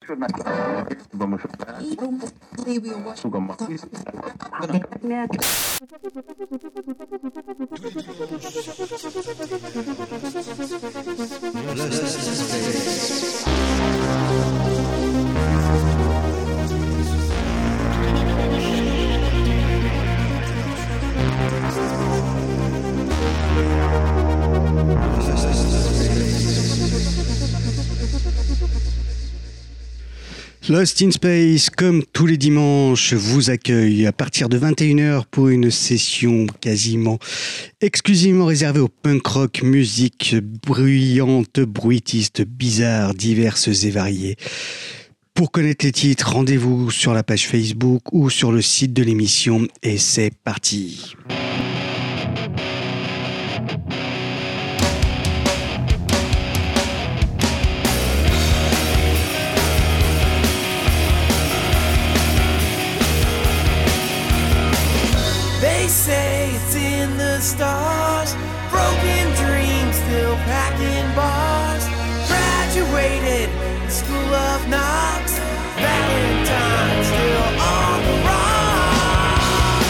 Lost in Space, comme tous les dimanches, vous accueille à partir de 21h pour une session quasiment exclusivement réservée au punk rock, musique bruyante, bruitiste, bizarre, diverses et variées. Pour connaître les titres, rendez-vous sur la page Facebook ou sur le site de l'émission et c'est parti. They say it's in the stars, broken dreams still packing bars, graduated school of knocks, Valentine still on the rocks.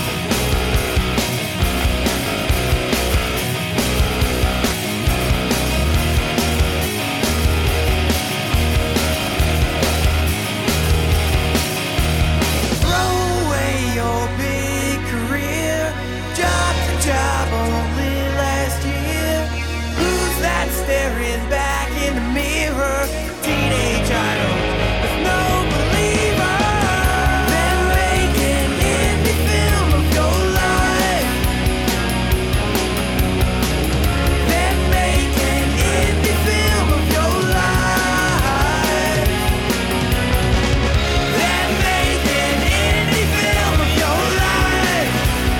Throw away your big career, job to job only last year. Who's that staring back in the mirror? Teenage idol with no believer. Then make an indie film of your life. Then make an indie film of your life. Then make an indie film of your life.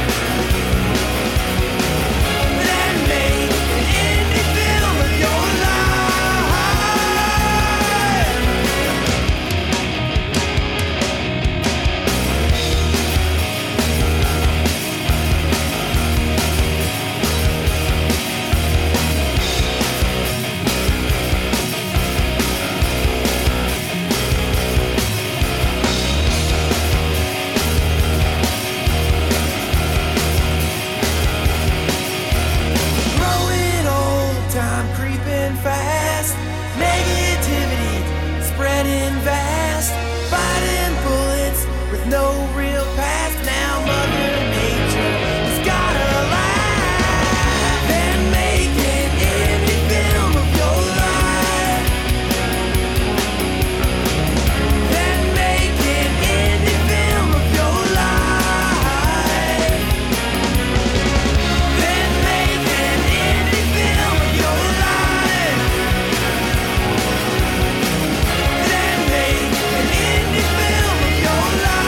Then make an indie film of your life. Growing old, time creeping fast. Negativity spreading vast. Fighting bullets with no real past. Now Mother Nature has gotta laugh. Then make an indie film of your life. Then make an indie film of your life. Then make an indie film of your life. Then make an indie film of your life.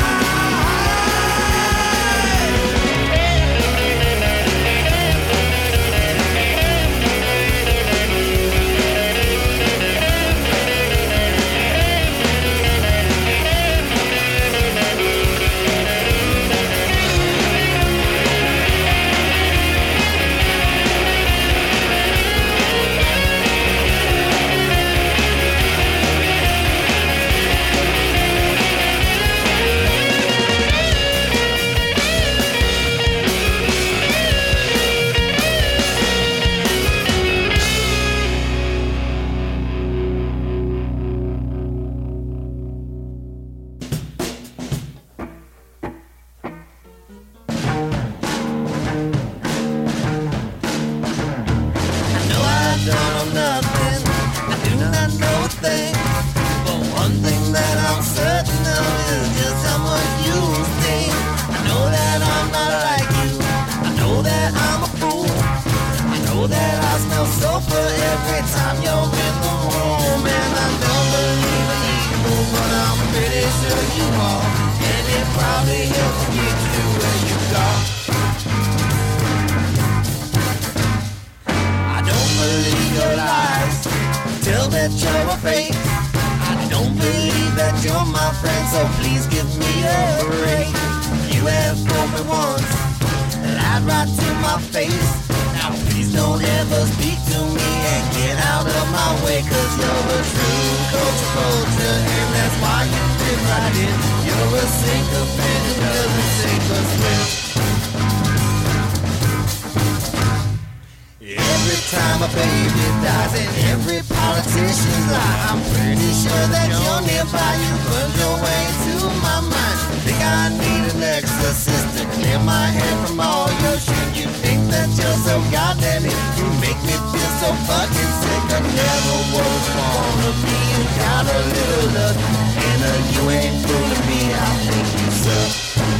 I know I don't know nothing, I do not know a thing. But one thing that I'm certain of is just how much you sting. I know that I'm not like you, I know that I'm a fool. I know that I smell sulfur every time you're in the room. And I don't believe in evil, but I'm pretty sure you are. And it probably helps get you where you go. I don't believe your lies, tell that you're a fake. I don't believe that you're my friend, so please give me a break. You have told me once, lied right to my face. Now please don't ever speak to me and get out of my way, 'cause you're a true culture riding. You're a sinker, man, it doesn't sink or swim. Every time a baby dies and every politician's lie, I'm pretty sure that you're nearby. You put your way to my mind. Think I need an exorcist to clear my head from all your shit. You think that you're so goddamn it. You make me feel so fucking sick. I never was born to be. You got a little luck, and you ain't fooling me. I think you suck.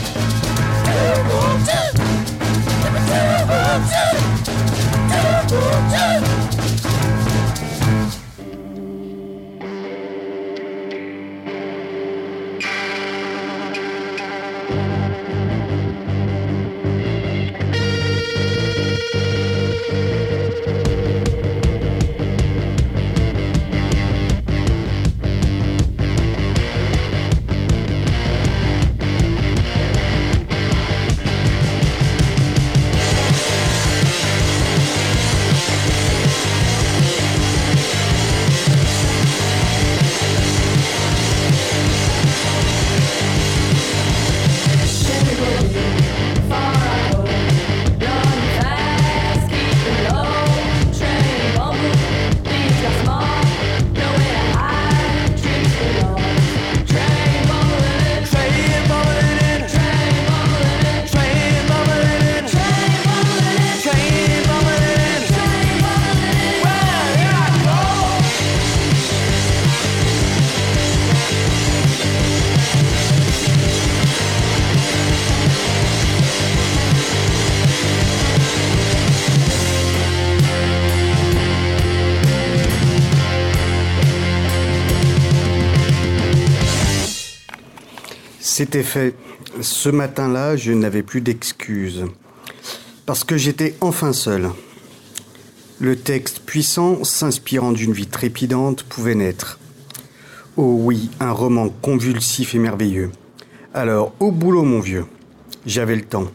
C'était fait. Ce matin-là, je n'avais plus d'excuses. Parce que j'étais enfin seul. Le texte puissant, s'inspirant d'une vie trépidante, pouvait naître. Oh oui, un roman convulsif et merveilleux. Alors, au boulot, mon vieux. J'avais le temps.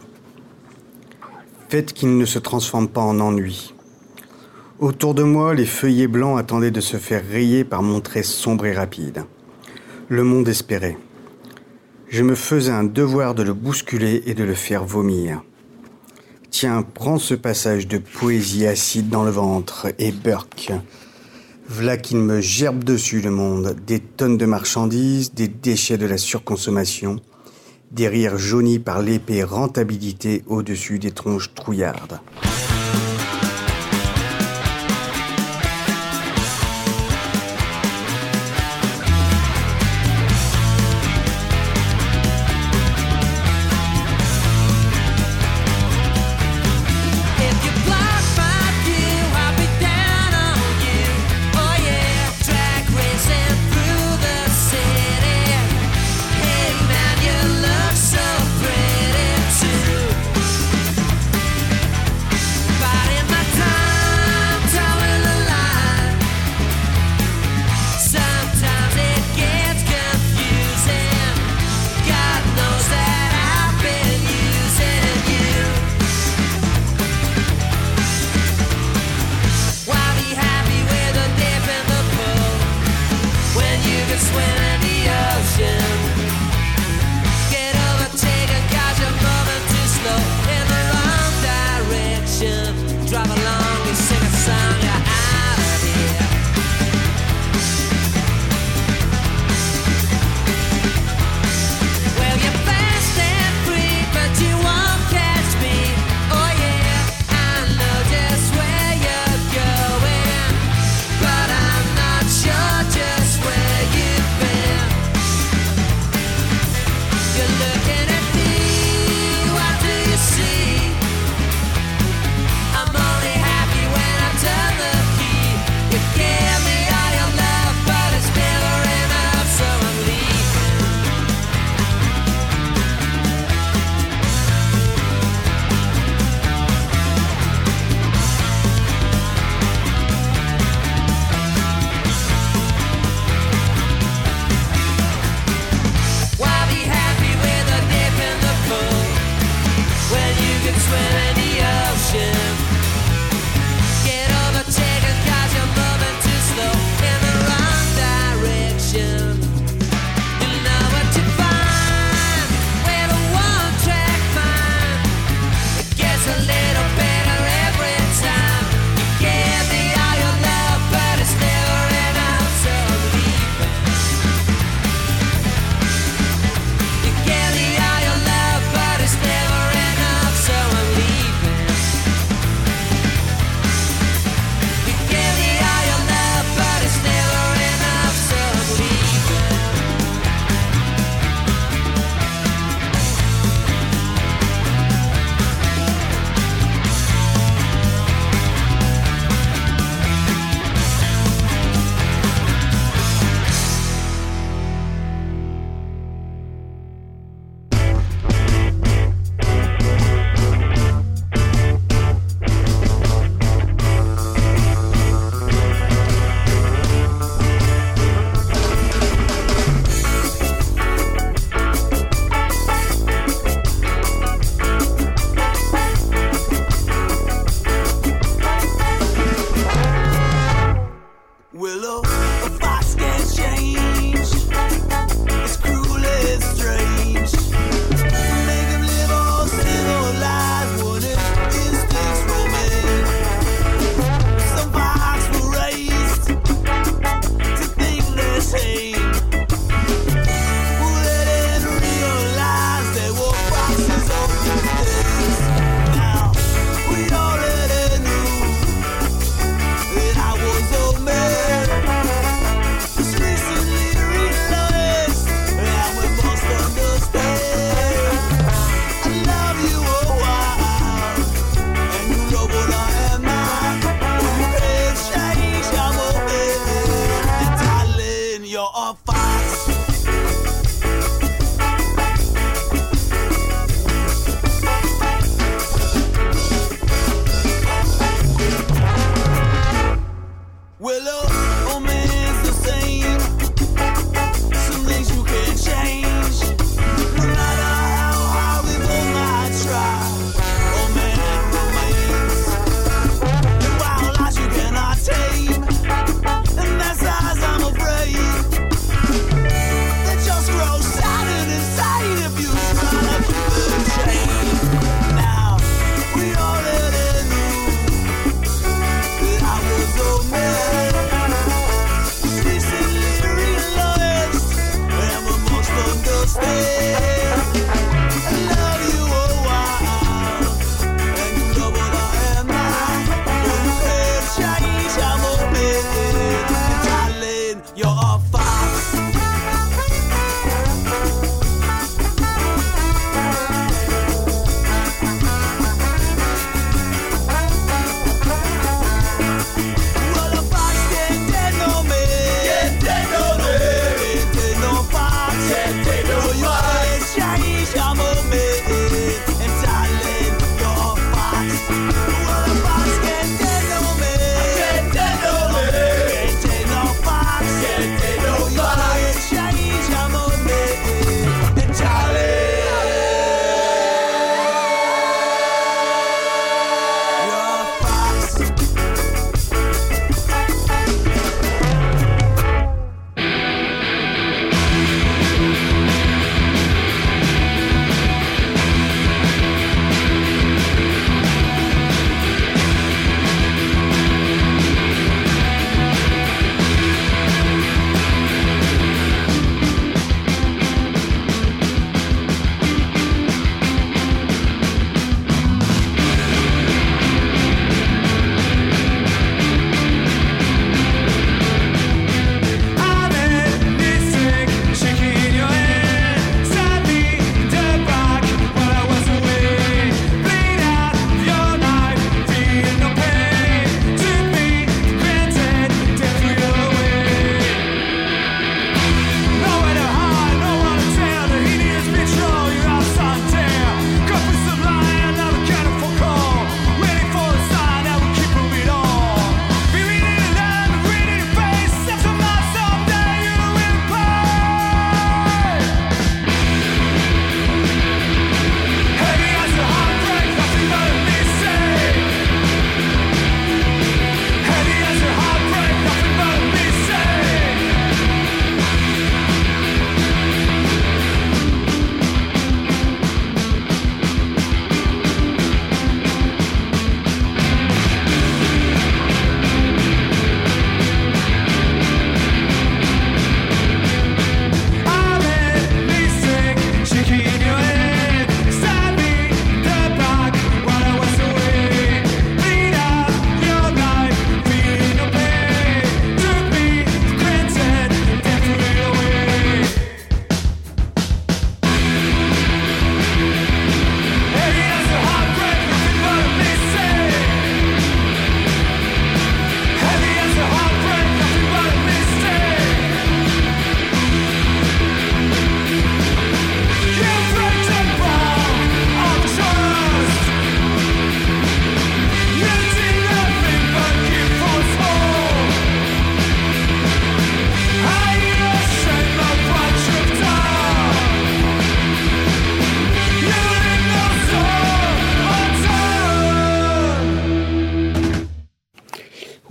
Faites qu'il ne se transforme pas en ennui. Autour de moi, les feuillets blancs attendaient de se faire rayer par mon trait sombre et rapide. Le monde espérait. Je me faisais un devoir de le bousculer et de le faire vomir. Tiens, prends ce passage de poésie acide dans le ventre et Burke. V'là qu'il me gerbe dessus le monde, des tonnes de marchandises, des déchets de la surconsommation, des rires jaunis par l'épée rentabilité au-dessus des tronches trouillardes.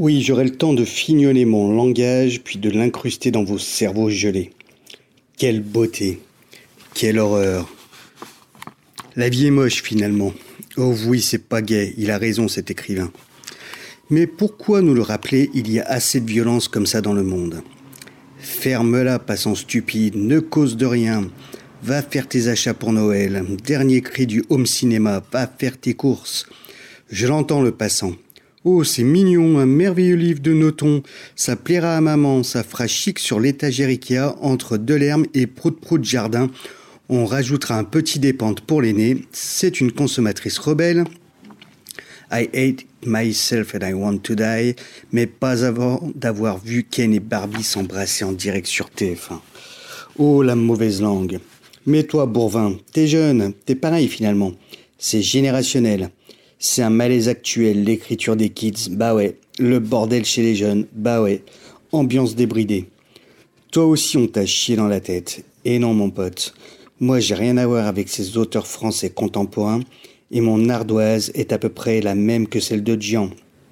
Oui, j'aurai le temps de fignoler mon langage, puis de l'incruster dans vos cerveaux gelés. Quelle beauté, quelle horreur. La vie est moche finalement. Oh oui, c'est pas gai, il a raison cet écrivain. Mais pourquoi nous le rappeler, il y a assez de violence comme ça dans le monde? Ferme-la, passant stupide, ne cause de rien. Va faire tes achats pour Noël. Dernier cri du home cinéma, va faire tes courses. Je l'entends le passant. Oh, c'est mignon, un merveilleux livre de Noton. Ça plaira à maman, ça fera chic sur l'étagère Ikea entre Delerme et Prout-Prout Jardin. On rajoutera un petit dépente pour l'aîné. C'est une consommatrice rebelle. I hate myself and I want to die, mais pas avant d'avoir vu Ken et Barbie s'embrasser en direct sur TF1. Oh, la mauvaise langue. Mais toi, Bourvin, t'es jeune, t'es pareil finalement. C'est générationnel. C'est un malaise actuel, l'écriture des kids, bah ouais. Le bordel chez les jeunes, bah ouais. Ambiance débridée. Toi aussi, on t'a chié dans la tête. Et non, mon pote. Moi, j'ai rien à voir avec ces auteurs français contemporains, et mon ardoise est à peu près la même que celle de Gian.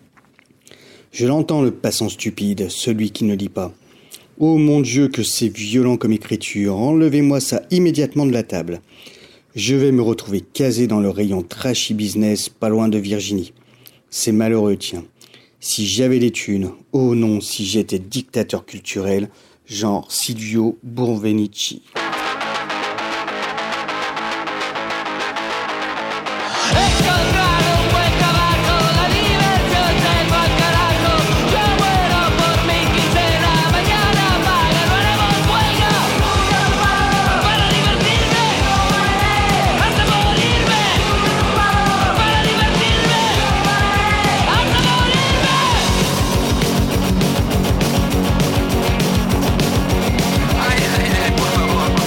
Je l'entends, le passant stupide, celui qui ne lit pas. Oh mon Dieu, que c'est violent comme écriture, enlevez-moi ça immédiatement de la table. Je vais me retrouver casé dans le rayon trashy business, pas loin de Virginie. C'est malheureux, tiens. Si j'avais les thunes, oh non, si j'étais dictateur culturel, genre Silvio Bourvenici. Por favor.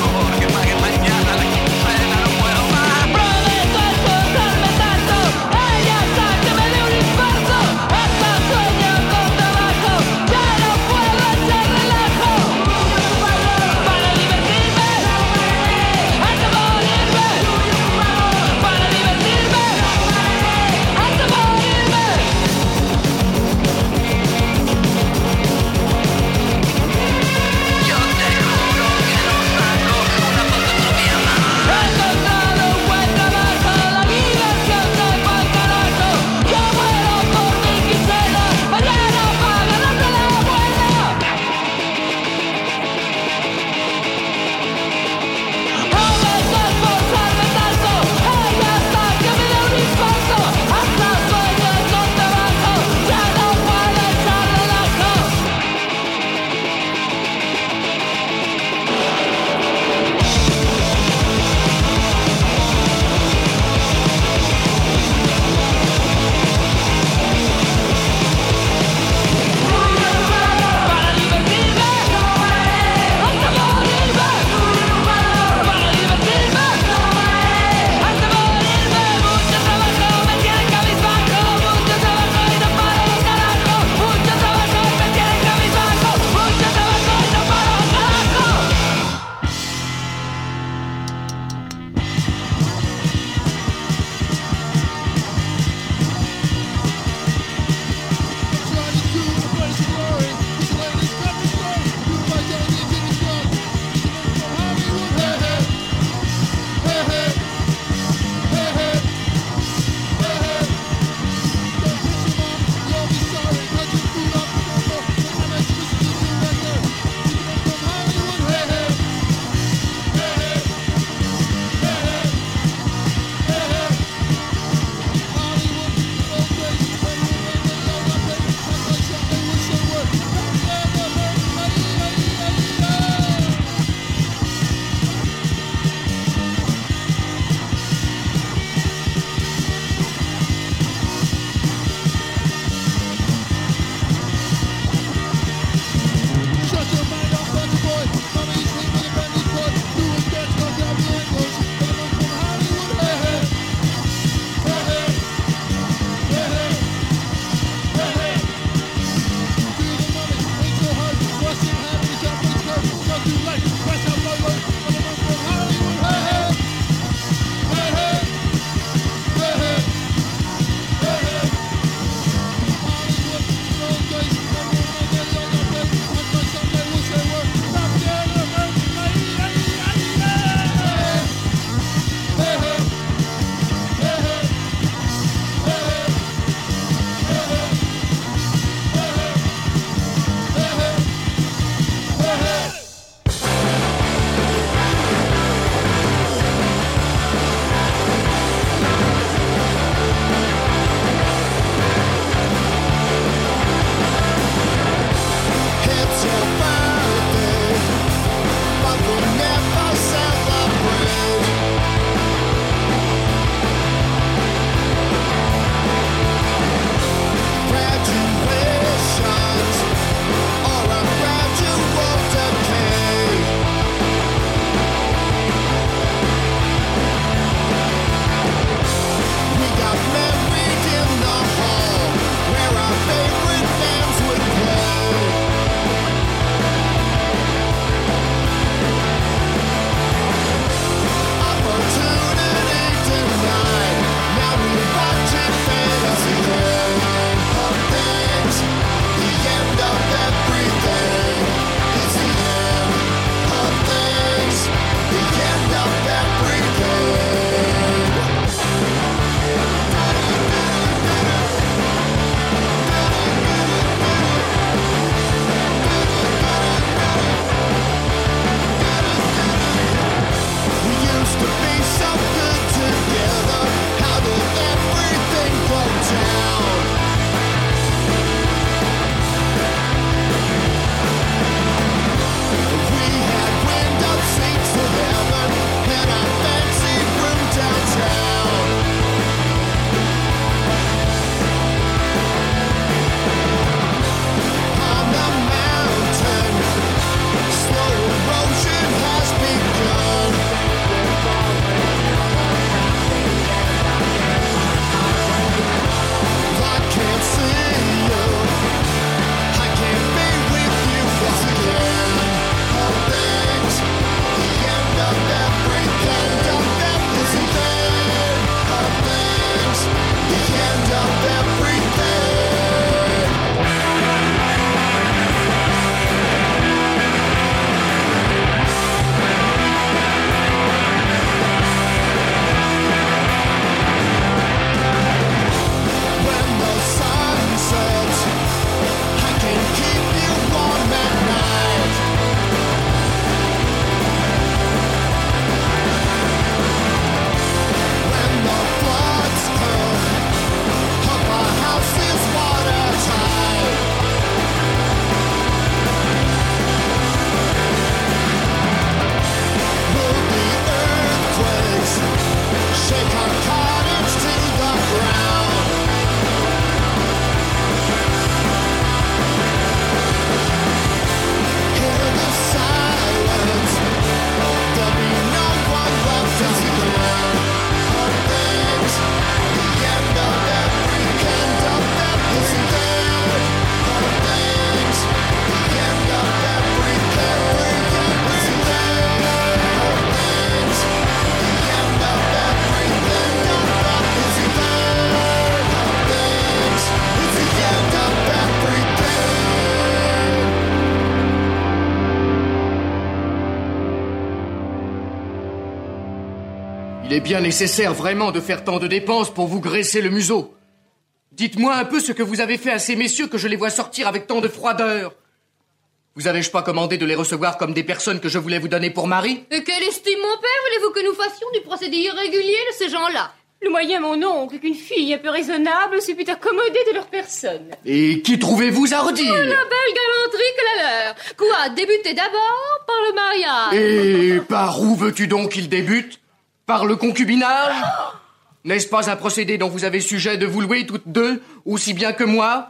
Il est bien nécessaire vraiment de faire tant de dépenses pour vous graisser le museau. Dites-moi un peu ce que vous avez fait à ces messieurs que je les vois sortir avec tant de froideur. Vous avais-je pas commandé de les recevoir comme des personnes que je voulais vous donner pour mari? Et quelle estime, mon père, voulez-vous que nous fassions du procédé irrégulier de ces gens-là? Le moyen, mon oncle, qu'une fille un peu raisonnable se pût accommoder de leur personne. Et qui trouvez-vous à redire? La belle galanterie que la leur. Quoi, débuter d'abord par le mariage? Et par où veux-tu donc qu'il débute? Par le concubinage? N'est-ce pas un procédé dont vous avez sujet de vous louer toutes deux, aussi bien que moi?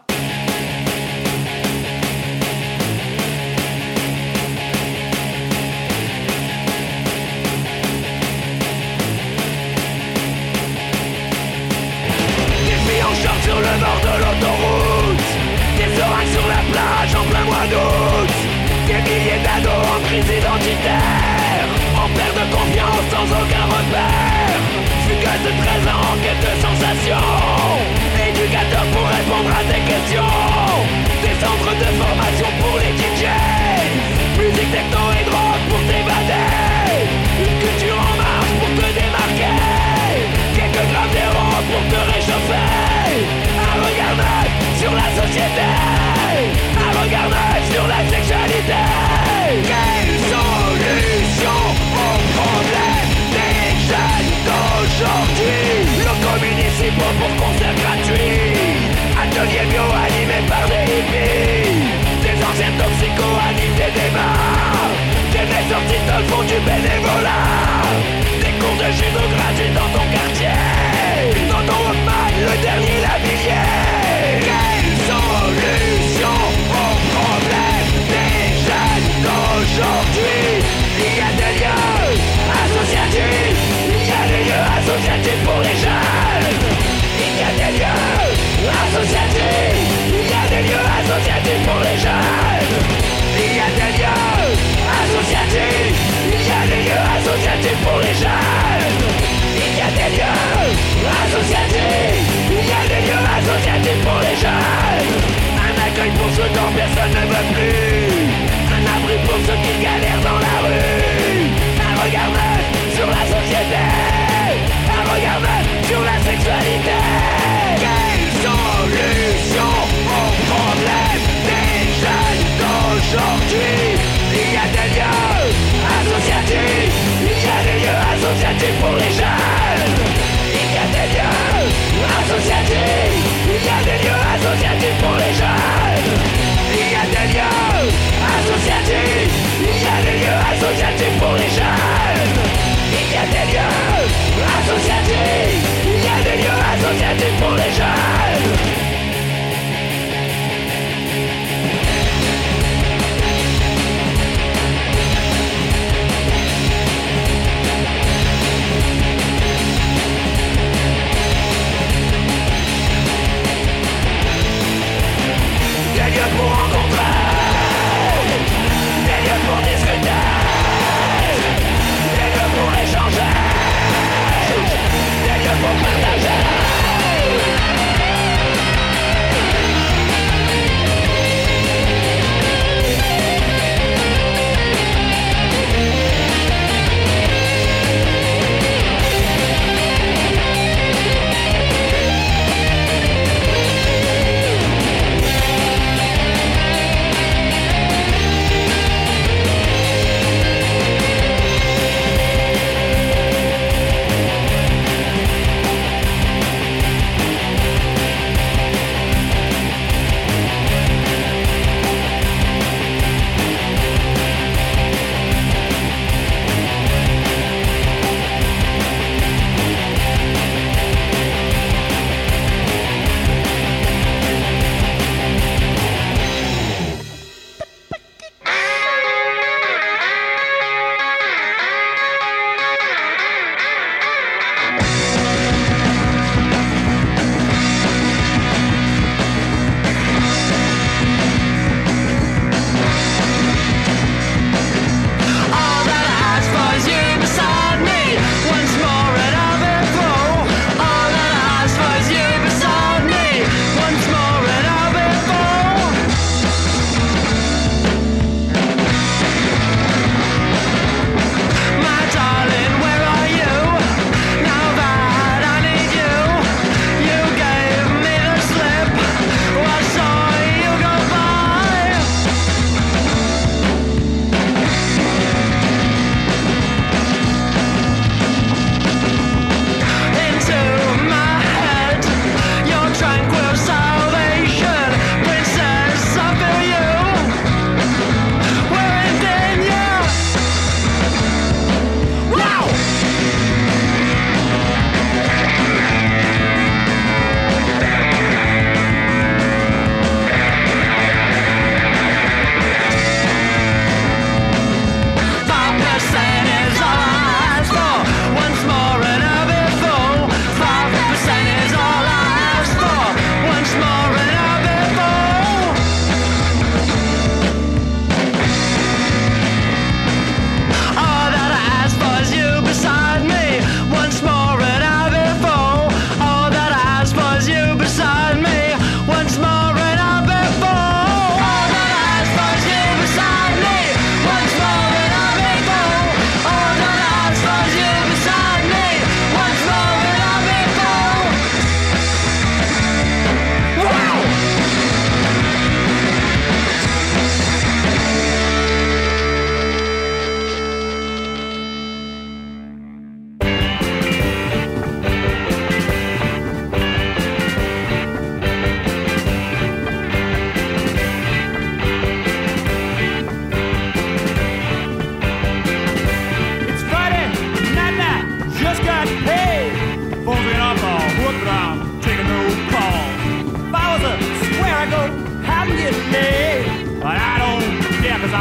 Sur le bord de l'autoroute, des seringues sur la plage en plein mois d'août, des milliers d'ados en crise identitaire, en perte de confiance sans aucun repère, fugueuse de 13 ans en quête de sensations, éducateur pour répondre à tes questions, des centres de formation pour les DJs, musique techno et drogue pour t'évader, une culture en marche pour te démarquer, quelques grammes d'héros pour te réchauffer. Un regard neuf sur la société, un regard neuf sur la sexualité. Quelle solution aux problèmes des jeunes d'aujourd'hui? Locaux municipaux pour concerts gratuits, ateliers bio animés par des hippies, des anciens toxicos animent des débats, des mecs sortis de font du bénévolat, des cours de judo gratuits dans ton quartier, dans ton Walkman, le dernier Lavilliers. Quelle solution aux problèmes des jeunes d'aujourd'hui? Il y a des lieux associatifs, il y a des lieux associatifs pour les jeunes. Il y a des lieux associatifs, il y a des lieux associatifs pour les jeunes. Il y a des lieux associatifs, il y a des lieux associatifs pour les jeunes. Il y a des lieux associatifs, il y a des lieux associatifs pour les jeunes. Un accueil pour ceux dont personne ne veut plus, un abri pour ceux qui galèrent dans la rue, un regard neuf sur la société, un regard neuf sur la sexualité. Quelle solution aux problèmes des jeunes d'aujourd'hui? Il y a des lieux associatifs, il y a des lieux associatifs pour les jeunes. Il y a des lieux associatifs, il y a des lieux associatifs pour les jeunes. Il y a des lieux associatifs, il y a des lieux associatifs pour les jeunes. Il y a des lieux associatifs, il y a des lieux associatifs pour les jeunes.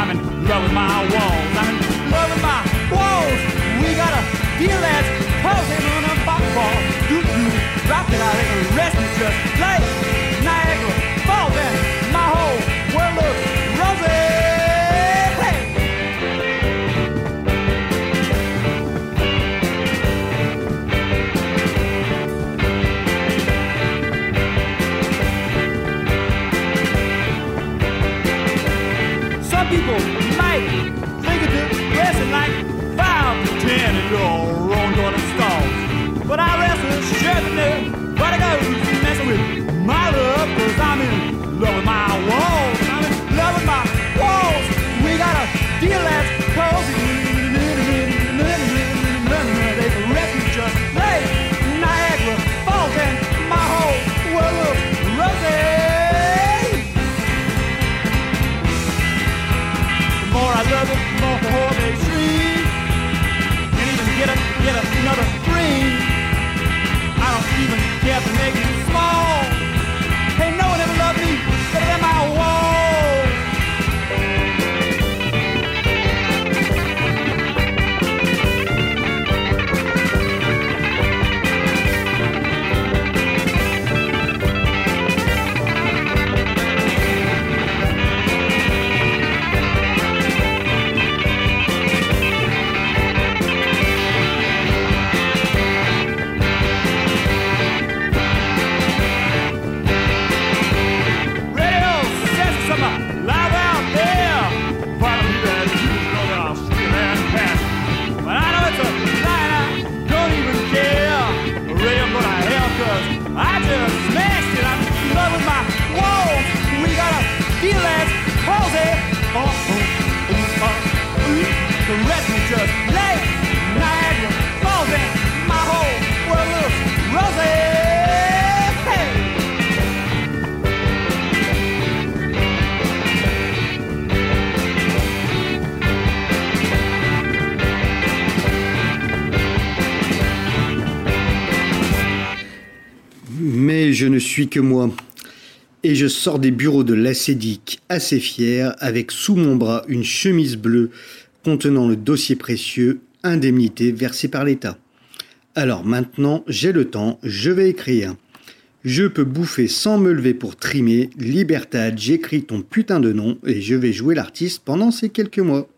I'm in love with my walls. I'm in love with my walls. We got a deal that's causing on a football. Rock it out, they can rest me just like Niagara Falls, and my whole world looks rosy. Hey. Some people might think of depression like 5 to 10 and you're rolling toward the stars. But I rest assured that nobody goes messing with my love, 'cause I'm in love with my walls. I'm in love with my walls. We got a deal that's cozy. They can rest me just like Niagara Falls, and my whole world looks rosy. The more I love it, the more they scream. Can't even get another dream. I don't even care to make it small. Hey, no one ever loved me better than my walls. I just smashed it. I'm in love with my walls. We got a deal that's cozy. The rest is just like Niagara Falls, and my whole world looks rosy. Hey. Mais je ne suis que moi. Et je sors des bureaux de l'ACEDIC assez fier, avec sous mon bras une chemise bleue contenant le dossier précieux indemnité versée par l'État. Alors maintenant, j'ai le temps, je vais écrire. Je peux bouffer sans me lever pour trimer. Libertad, j'écris ton putain de nom et je vais jouer l'artiste pendant ces quelques mois.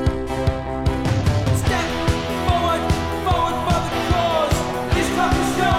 Forward for the cause. This cup is yours.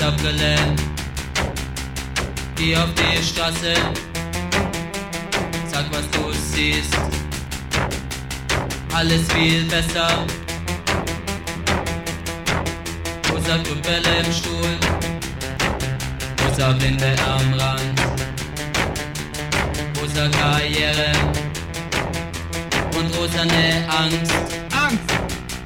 rosa Brille, geh auf die Straße, sag was du siehst, alles viel besser. Rosa Kuppele im Stuhl, rosa Blinde am Rand, rosa Karriere und rosane Angst. Angst!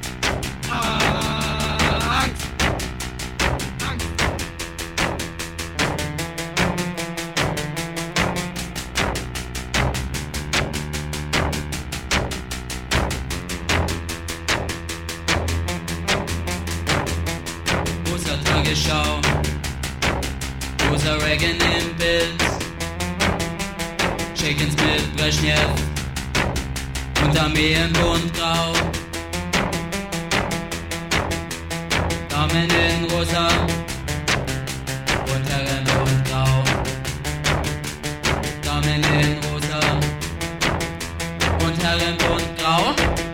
Tagesschau, rosa Reagan im Bild, Tschechiens mit Brezhnev und Armee im Buntgrau, Damen in rosa und Herren buntgrau, Damen in rosa und Herren buntgrau.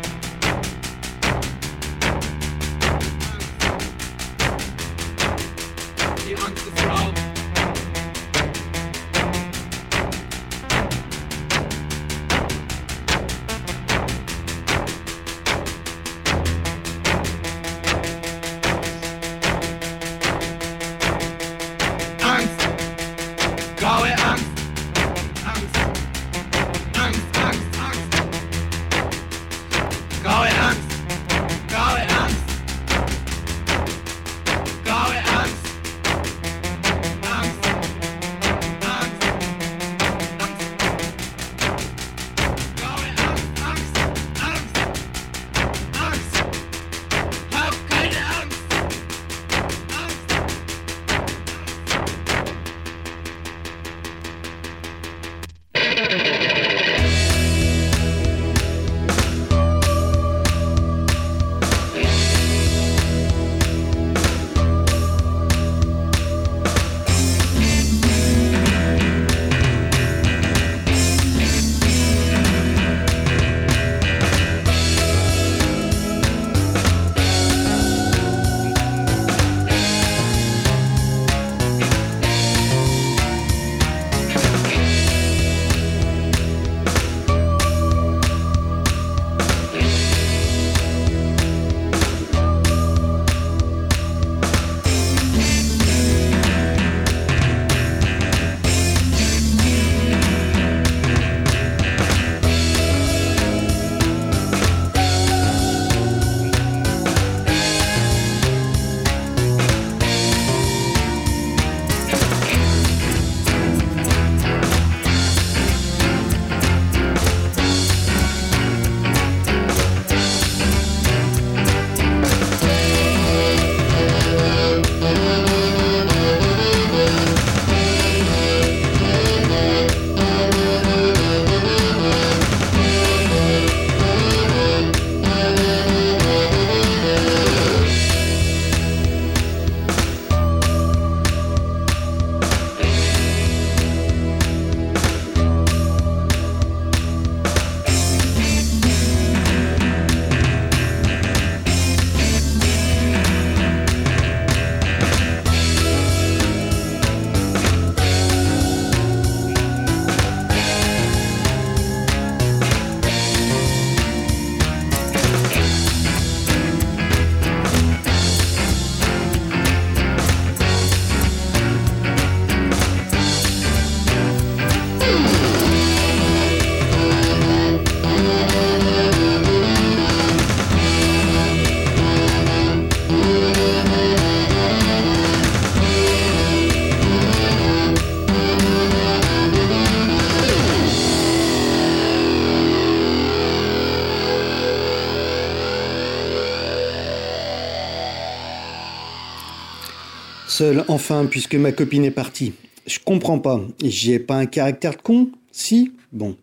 Seul, enfin, puisque ma copine est partie. Je comprends pas. J'ai pas un caractère de con? Si? Bon.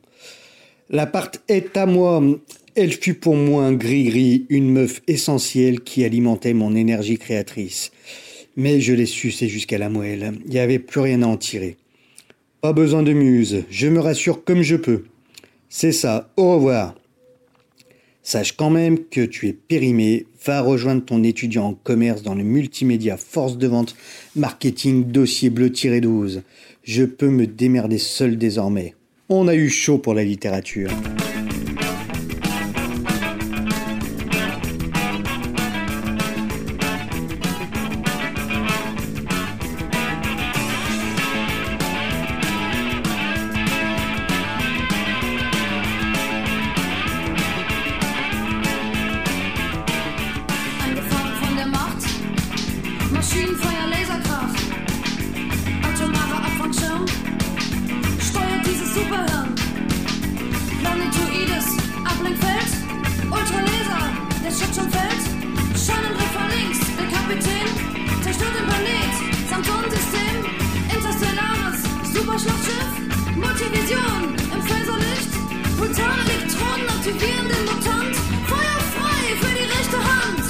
L'appart est à moi. Elle fut pour moi un gris-gris, une meuf essentielle qui alimentait mon énergie créatrice. Mais je l'ai sucée jusqu'à la moelle. Il n'y avait plus rien à en tirer. Pas besoin de muse. Je me rassure comme je peux. C'est ça. Au revoir. Sache quand même que tu es périmé. Va rejoindre ton étudiant en commerce dans le multimédia force de vente, marketing, dossier bleu-12. Je peux me démerder seul désormais. On a eu chaud pour la littérature. Maschinenfeuer, Laserkraft, atomare Abfunktion, steuert dieses Superhirn. Planetoides, Ablenkfeld, Ultralaser, der Schutz vom Feld, Scheunendruck von links, der Kapitän, zerstört den Planet, samt Sonnensystem, interstellares, Superschlachtschiff, Multivision, im Phaserlicht, brutale Elektronen aktivieren den Mutant, Feuer frei für die rechte Hand.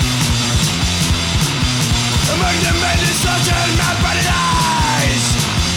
Among the men, it's such a not body lies.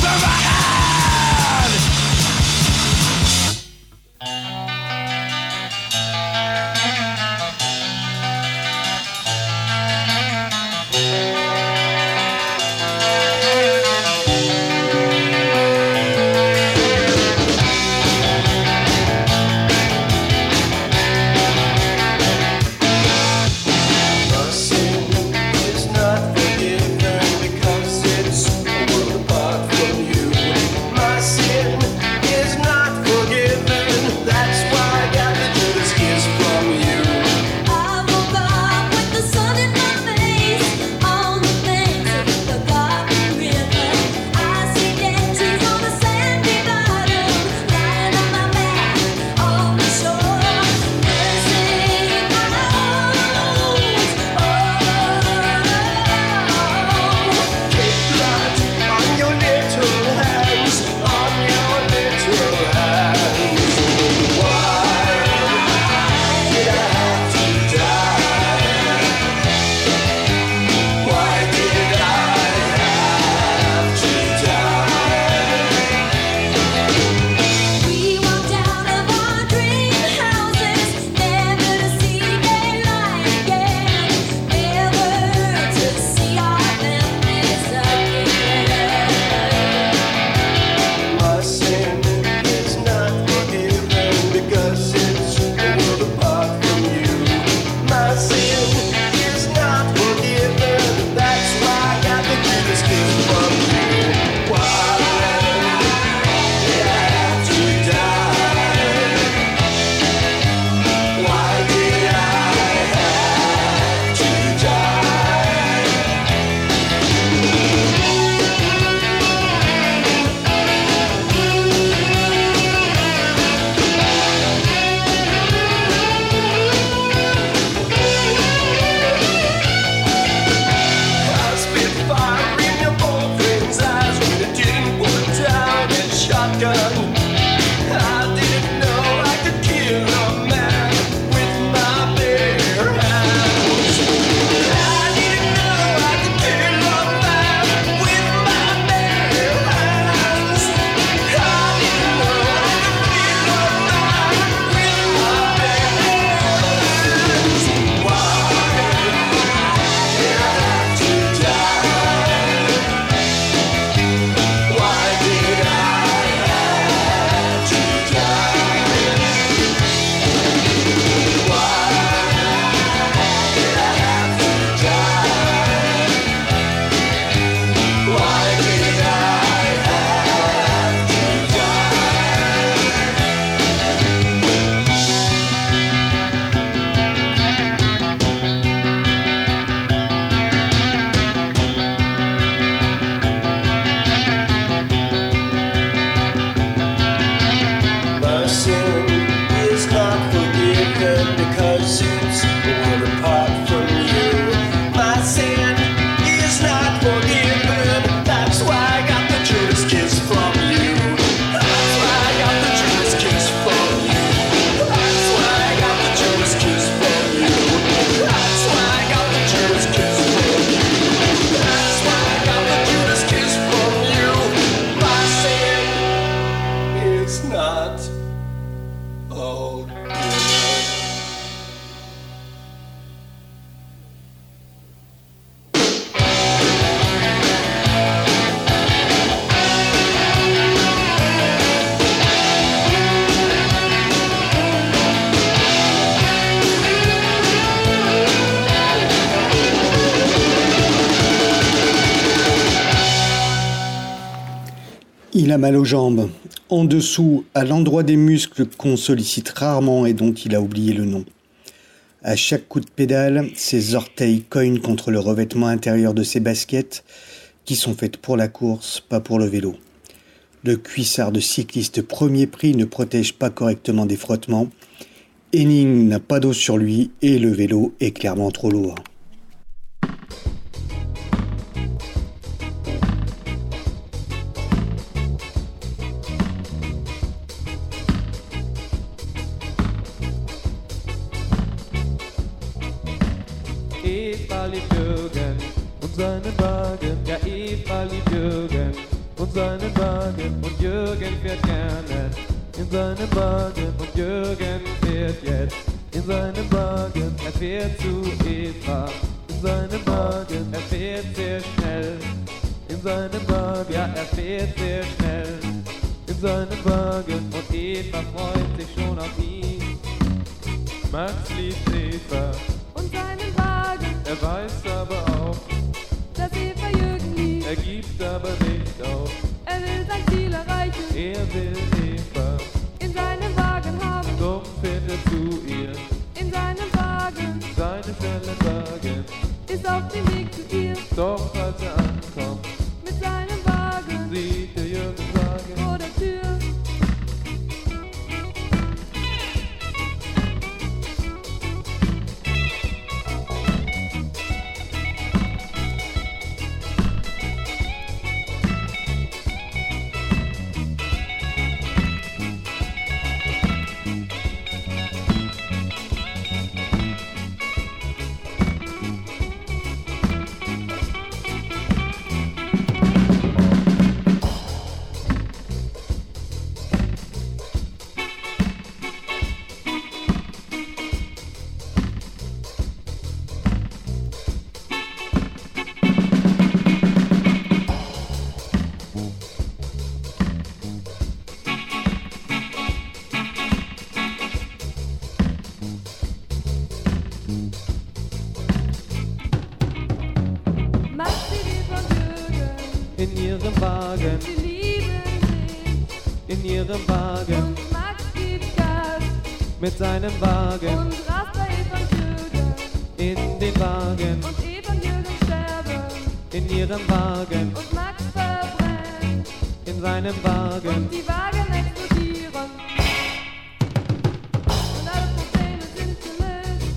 Il a mal aux jambes. En dessous, à l'endroit des muscles qu'on sollicite rarement et dont il a oublié le nom. À chaque coup de pédale, ses orteils cognent contre le revêtement intérieur de ses baskets, qui sont faites pour la course, pas pour le vélo. Le cuissard de cycliste premier prix ne protège pas correctement des frottements. Henning n'a pas d'eau sur lui et le vélo est clairement trop lourd. Eva liebt Jürgen und seinen Wagen. Ja, Eva liebt Jürgen und und seinen Wagen und Jürgen fährt gerne in seinem Wagen und Jürgen fährt jetzt in seinem Wagen, er fährt zu Eva in seinem Wagen, er fährt sehr schnell in seinem Wagen, ja er fährt sehr schnell in seinem Wagen und Eva freut sich schon auf ihn. Max liebt Eva und seinen Wagen, er weiß aber auch, dass Eva Jürgen liebt. Er gibt aber nicht auf, Er will sein Ziel erreichen, er will Eva in seinem Wagen haben, drum fährt er zu ihr, in seinem Wagen, seinen schnellen Wagen, ist auf dem Weg zu ihr, doch als er ankommt, mit seinem Wagen, sieht er Jürgens Wagen vor der Tür. Max sieht Eva und Jürgen, in ihrem Wagen, sie lieben sich, in ihrem Wagen, und Max gibt Gas, mit seinem Wagen, und rast bei Eva und Jürgen, in den Wagen, und Eva und Jürgen sterben, in ihrem Wagen, und Max verbrennt, in seinem Wagen, und die Wagen explodieren. Und alle Probleme sind gelöst.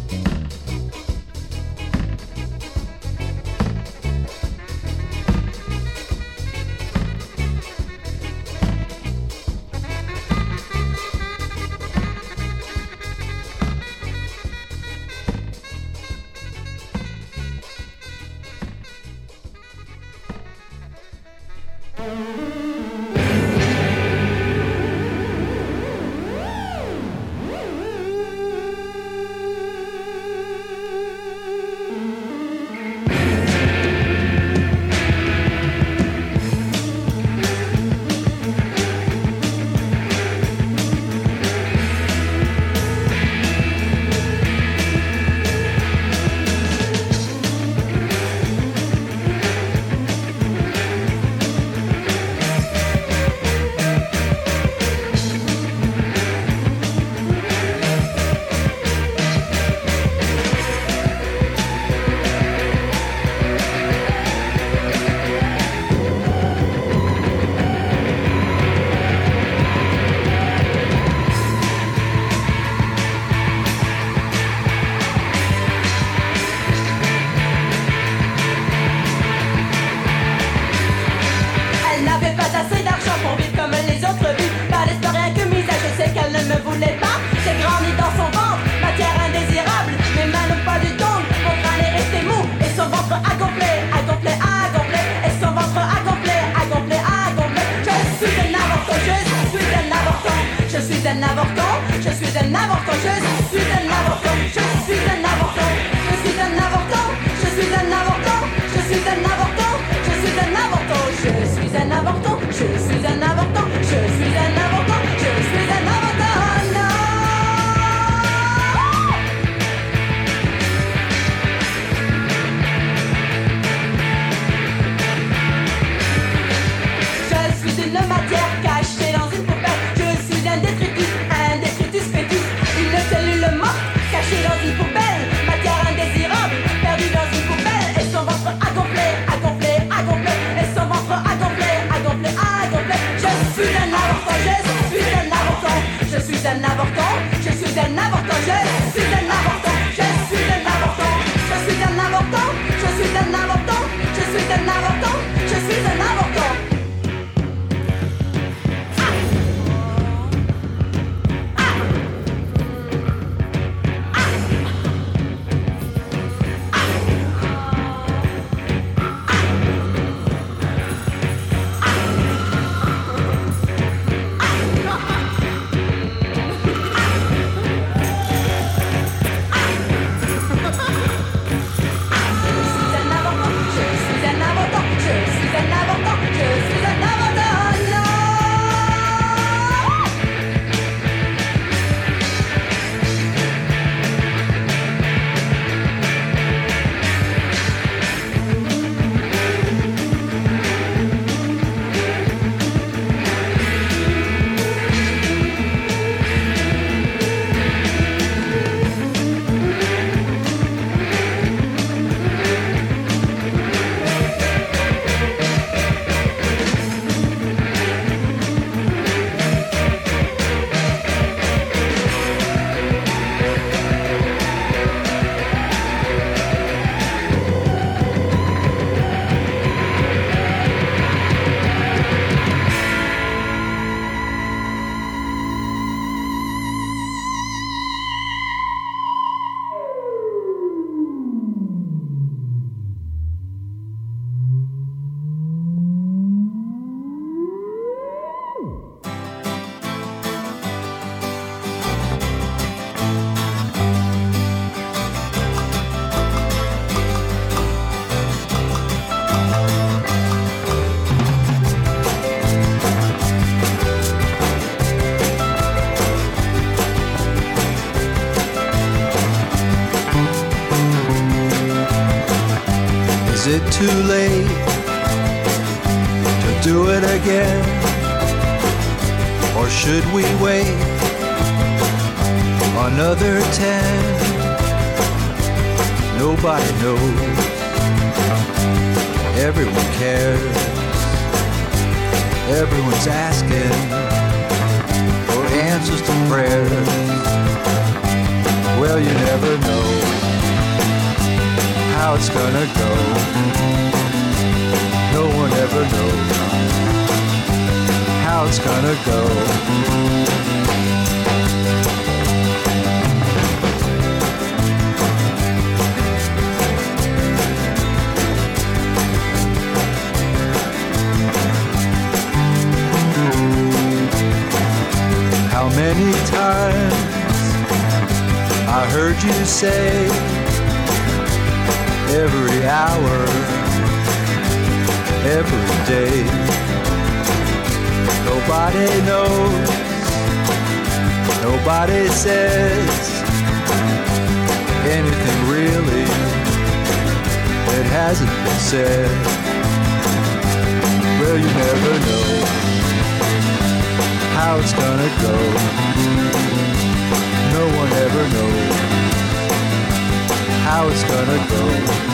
Elle n'avait pas assez d'argent pour vivre comme les autres vivent. Pas d'espoir, rien que misère, je sais qu'elle ne me voulait pas. J'ai grandi dans son ventre, matière indésirable. Mes mains n'ont pas du tongue, mon crâne est resté mou. Et son ventre a gonflé, a gonflé, a gonflé. Et son ventre a gonflé, a gonflé, a gonflé. Je suis un avorton, je suis un avorton. Je suis un avorton, je suis un avorton, je suis un avorton, je suis un avorton. Je suis un avorton, je suis un avorton, je suis un avorton, je suis un avorton, je suis un avorton, je suis un avorton, je suis un avorton, je suis un avorton, non. Je suis une matière cachée dans une poubelle, je suis un détritus fœtus, une cellule Is it too late to do it again? Or should we wait another 10? Nobody knows. Everyone cares. Everyone's asking for answers to prayers. Well, you never know how it's gonna go. No one ever knows how it's gonna go. How many times I heard you say, every hour, every day. Nobody knows, nobody says anything really that hasn't been said. Well, you never know how it's gonna go. No one ever knows how it's gonna go.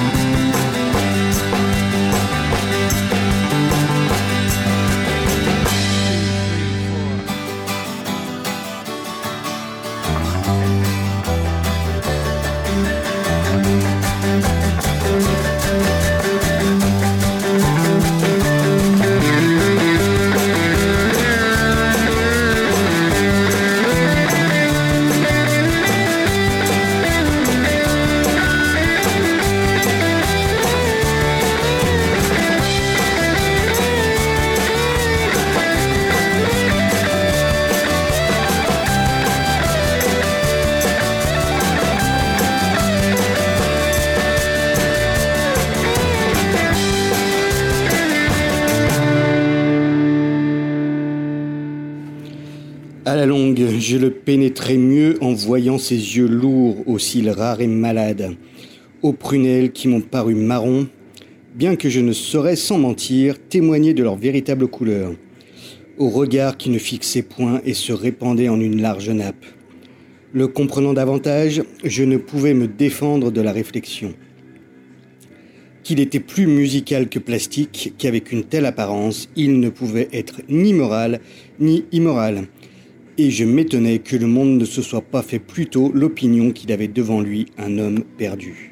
À la longue, je le pénétrai mieux en voyant ses yeux lourds aux cils rares et malades, aux prunelles qui m'ont paru marron, bien que je ne saurais sans mentir témoigner de leur véritable couleur, au regard qui ne fixait point et se répandait en une large nappe. Le comprenant davantage, je ne pouvais me défendre de la réflexion. Qu'il était plus musical que plastique, qu'avec une telle apparence, il ne pouvait être ni moral ni immoral. Et je m'étonnais que le monde ne se soit pas fait plus tôt l'opinion qu'il avait devant lui un homme perdu.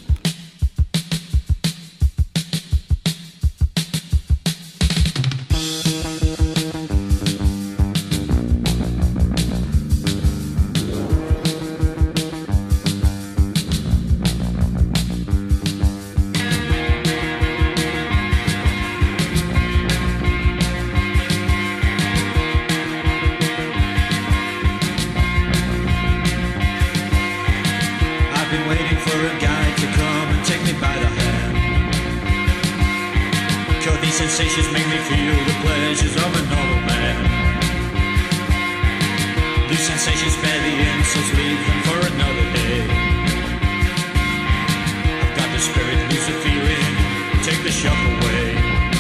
Sensations make me feel the pleasures of a normal man. These sensations spare the insults, leave them for another day. I've got the spirit, lose the feeling, take the shock away.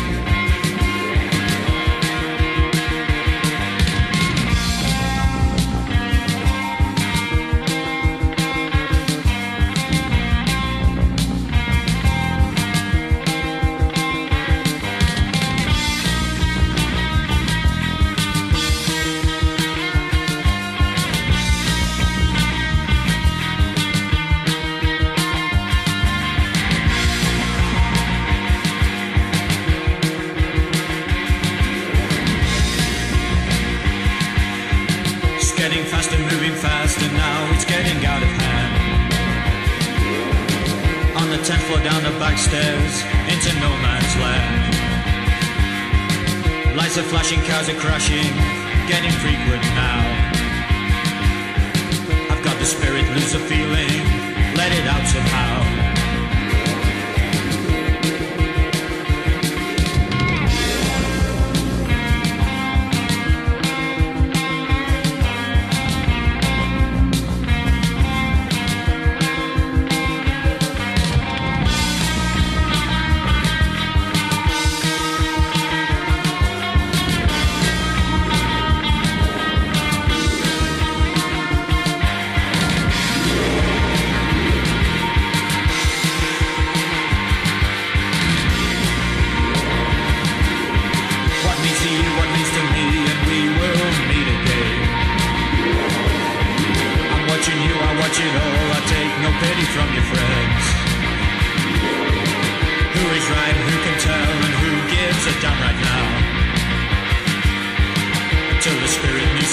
Down the back stairs into no man's land. Lights are flashing, cars are crashing, getting frequent now. I've got the spirit, lose the feeling, let it out somehow.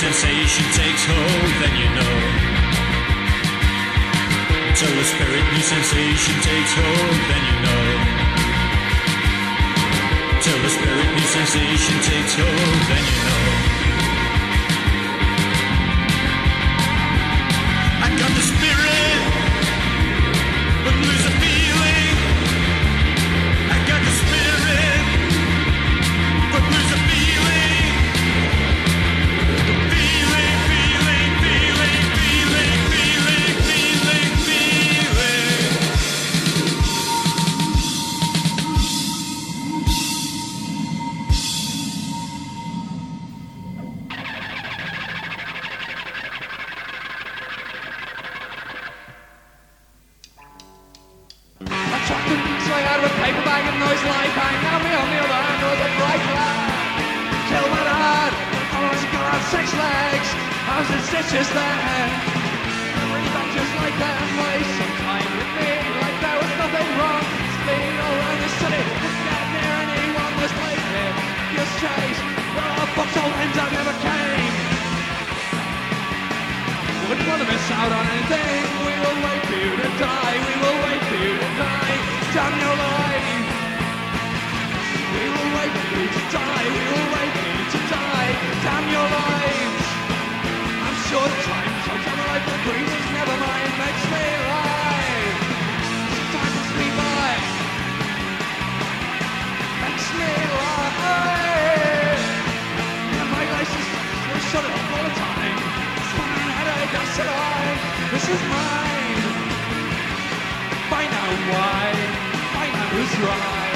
sensation takes hold, then you know. Till the spirit new sensation takes hold, then you know. Till the spirit new sensation takes hold, then you know. I got the spirit, but lose the feeling. I got the spirit, but lose the feeling. Feeling, feeling, feeling, feeling, feeling, feeling, feeling. I chucked the beats way out of a paper bag and noise like bang. Now me on the other hand was a bright light. Kill my dad, I was got 6 legs. I was in stitches then. Every just like that waste some time with me, like there was nothing wrong. Spinning all around the city, didn't get near anyone was waiting. Just chase, but our foxhole ends up never came. Wouldn't want to miss out on anything. We will wait for you to die. We will wait for you to die. Damn your life. We will wait for you to die. We will wait for you to die. Damn your lives. I'm sure the time so damn life for reasons never mind makes me lie. Sometimes it's me by. Makes me lie. And my license is shut off all the time. I said this is mine. Find out why. Find out who's right.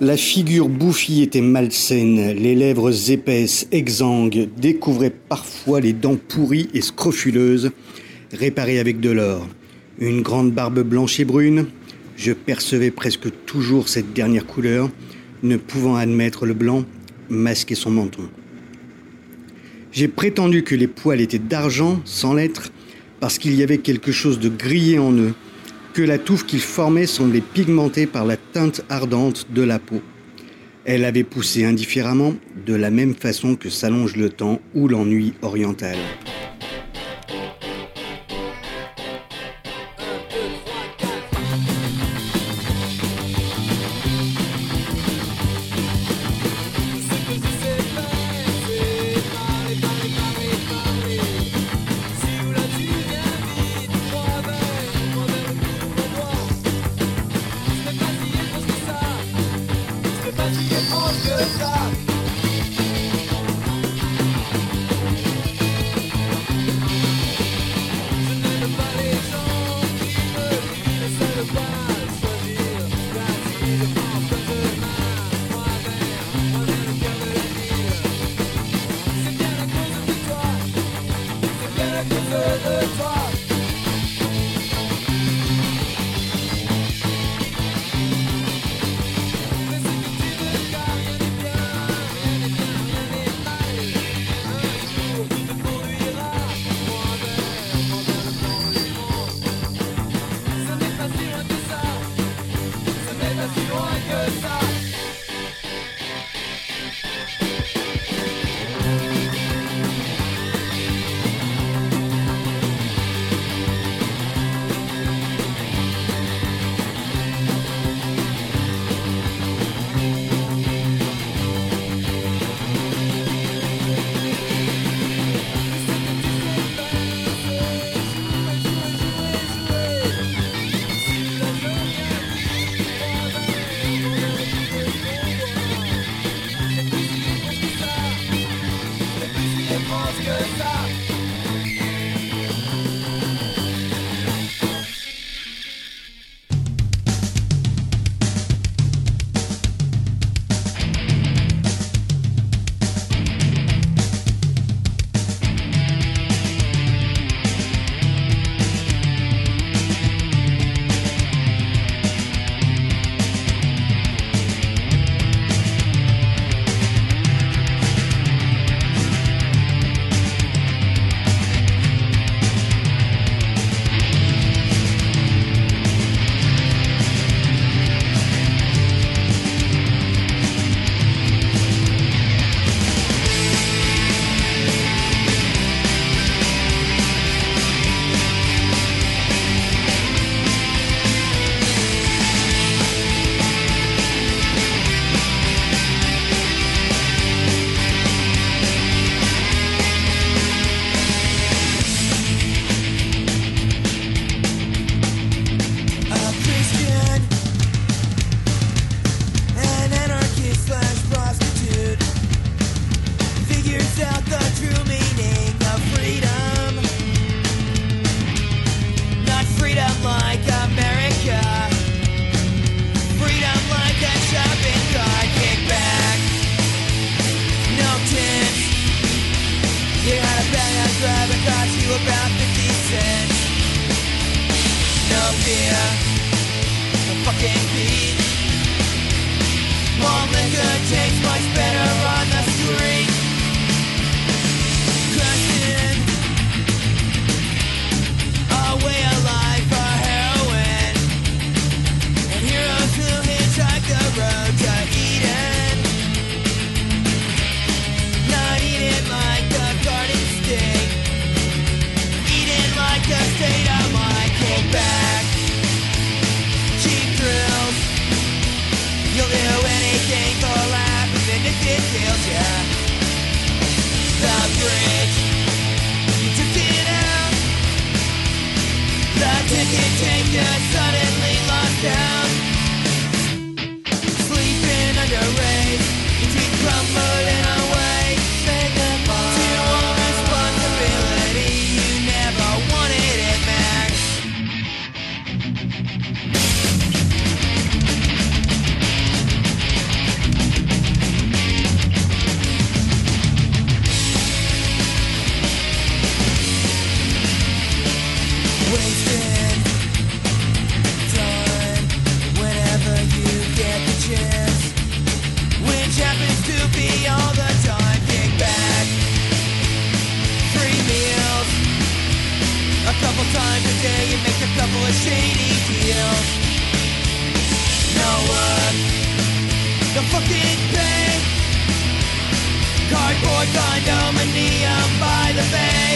La figure bouffie était malsaine, les lèvres épaisses, exsangues, découvraient parfois les dents pourries et scrofuleuses, réparées avec de l'or. Une grande barbe blanche et brune, je percevais presque toujours cette dernière couleur, ne pouvant admettre le blanc, masquer son menton. J'ai prétendu que les poils étaient d'argent, sans l'être, parce qu'il y avait quelque chose de grillé en eux, que la touffe qu'ils formaient semblait pigmentée par la teinte ardente de la peau. Elle avait poussé indifféremment, de la même façon que s'allonge le temps ou l'ennui oriental. which happens to be all the time. Kick back, 3 meals, a couple times a day you make a couple of shady deals. No work, no fucking pay. Cardboard condominium by the bay.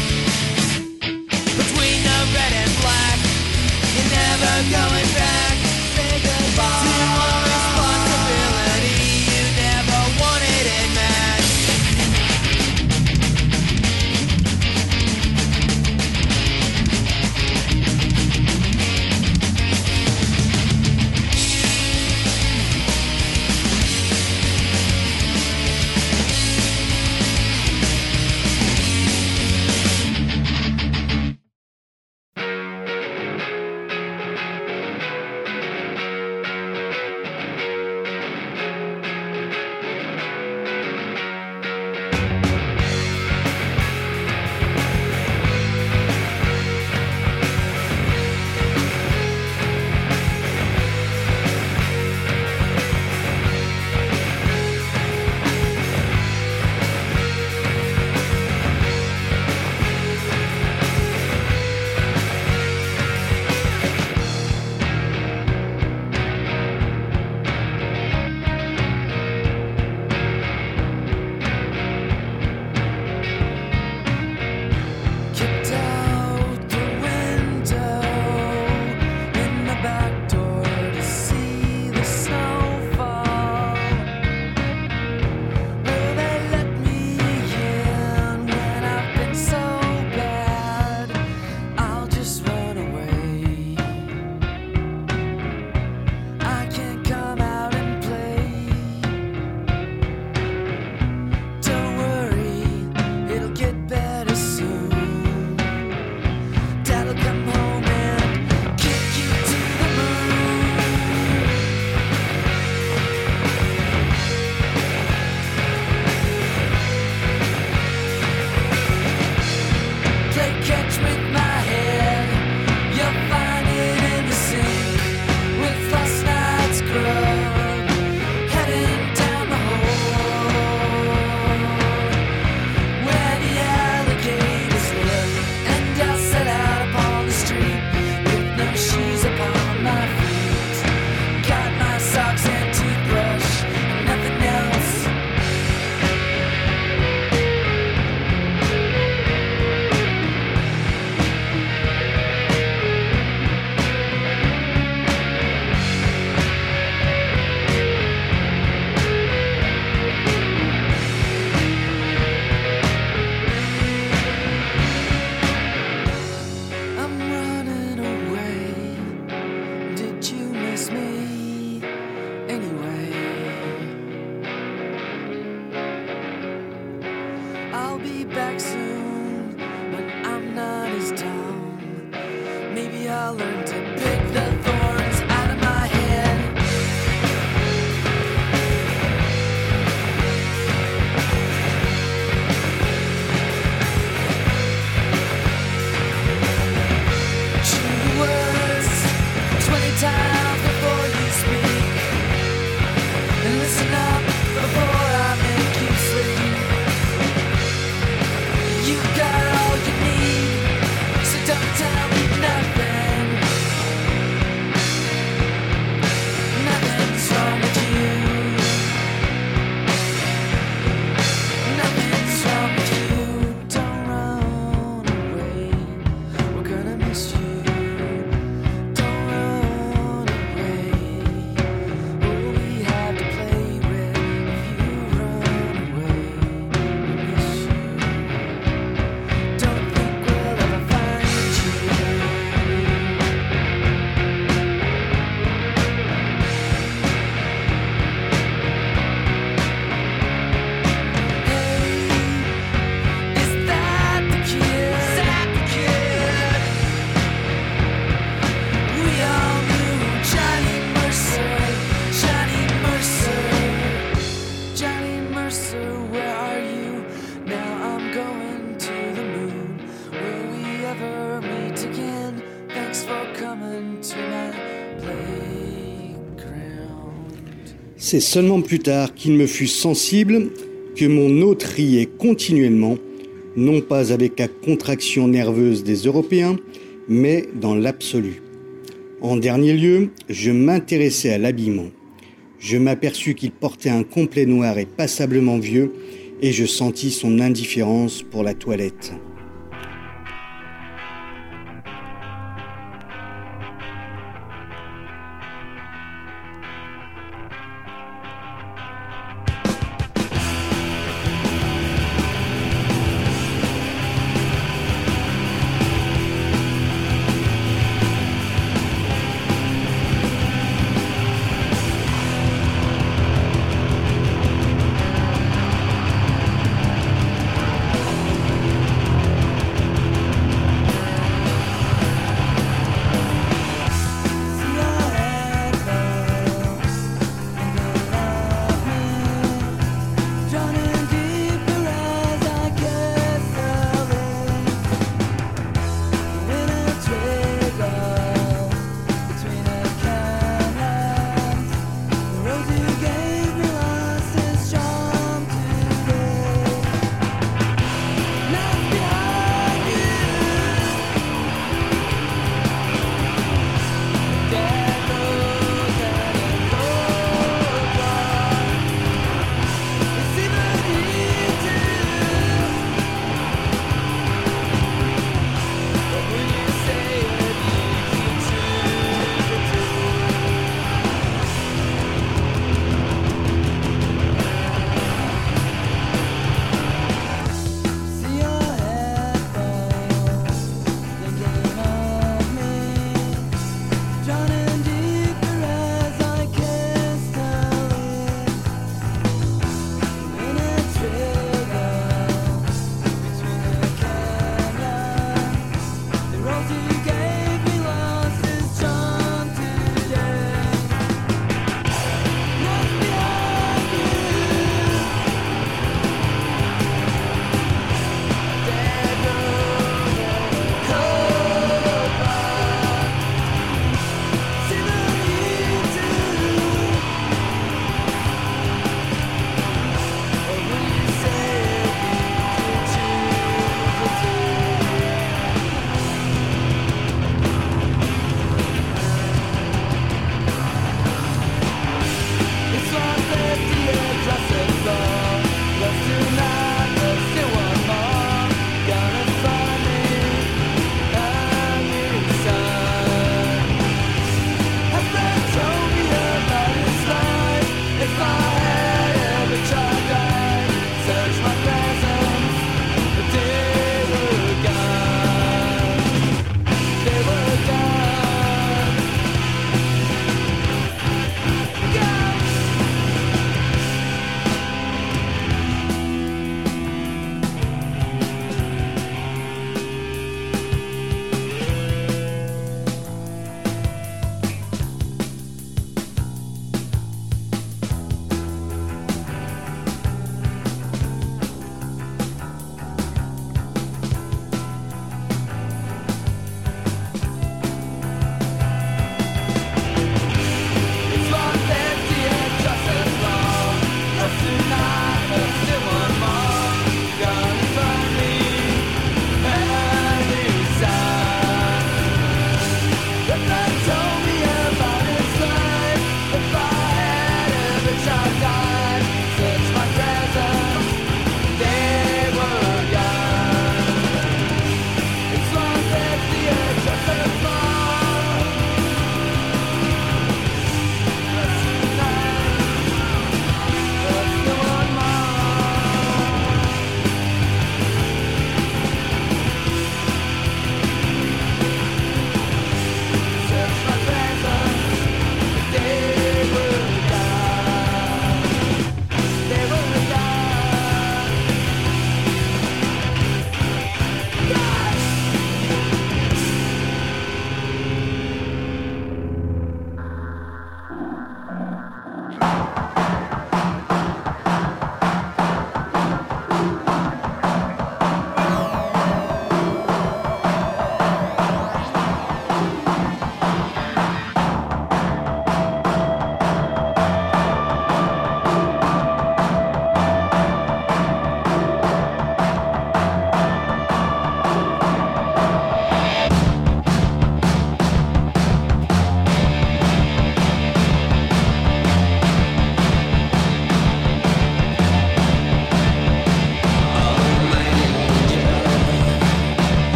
Between the red and black, you're never going back. Say goodbye to a responsibility you never wanted in match. You got all you need, so don't tell me nothing. C'est seulement plus tard qu'il me fut sensible que mon hôte riait continuellement, non pas avec la contraction nerveuse des Européens, mais dans l'absolu. En dernier lieu, je m'intéressai à l'habillement. Je m'aperçus qu'il portait un complet noir et passablement vieux, et je sentis son indifférence pour la toilette.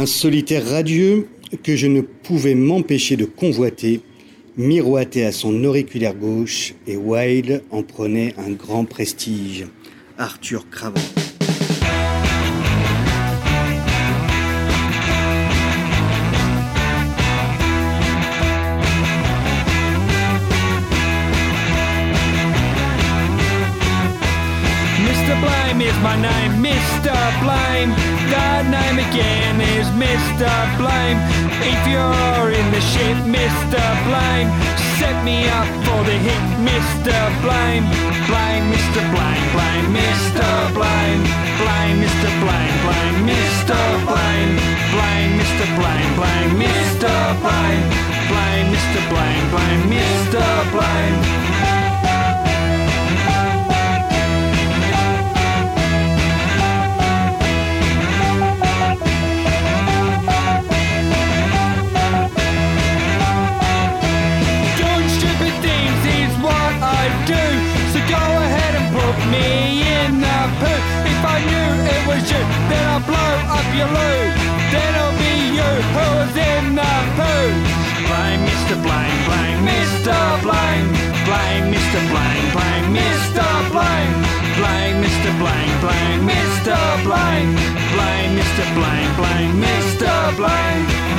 solitaire radieux que je ne pouvais m'empêcher de convoiter, miroitait à son auriculaire gauche et Wilde en prenait un grand prestige. Arthur Cravant. Mr. Blame is my name, Mr. Blame. That name again is Mr. Blame. If you're in the shit, Mr. Blame, set me up for the hit, Mr. Blame. Blame, Mr. Blame, blame, Mr. Blame. Blame, Mr. Blame, blame, Mr. Blame. Blame, Mr. Blame, blame, Mr. Blame. Blame, Mr. Blame, blame, Mr. Blame. Me in the poo. If I knew it was you, then I'll blow up your loo. Then it'll be you who was in the poo. Blame Mr. Blame, blame Mr. Blame. Blame Mr. Blame, blame Mr. Blame. Blame Mr. Blame, blame Mr. Blame. Blame Mr. Blame, blame Mr. Blame.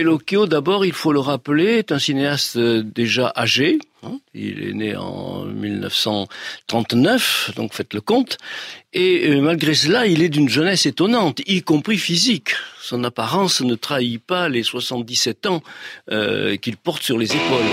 Bellocchio, d'abord, il faut le rappeler, est un cinéaste déjà âgé. Il est né en 1939, donc faites le compte. Et malgré cela, il est d'une jeunesse étonnante, y compris physique. Son apparence ne trahit pas les 77 ans qu'il porte sur les épaules.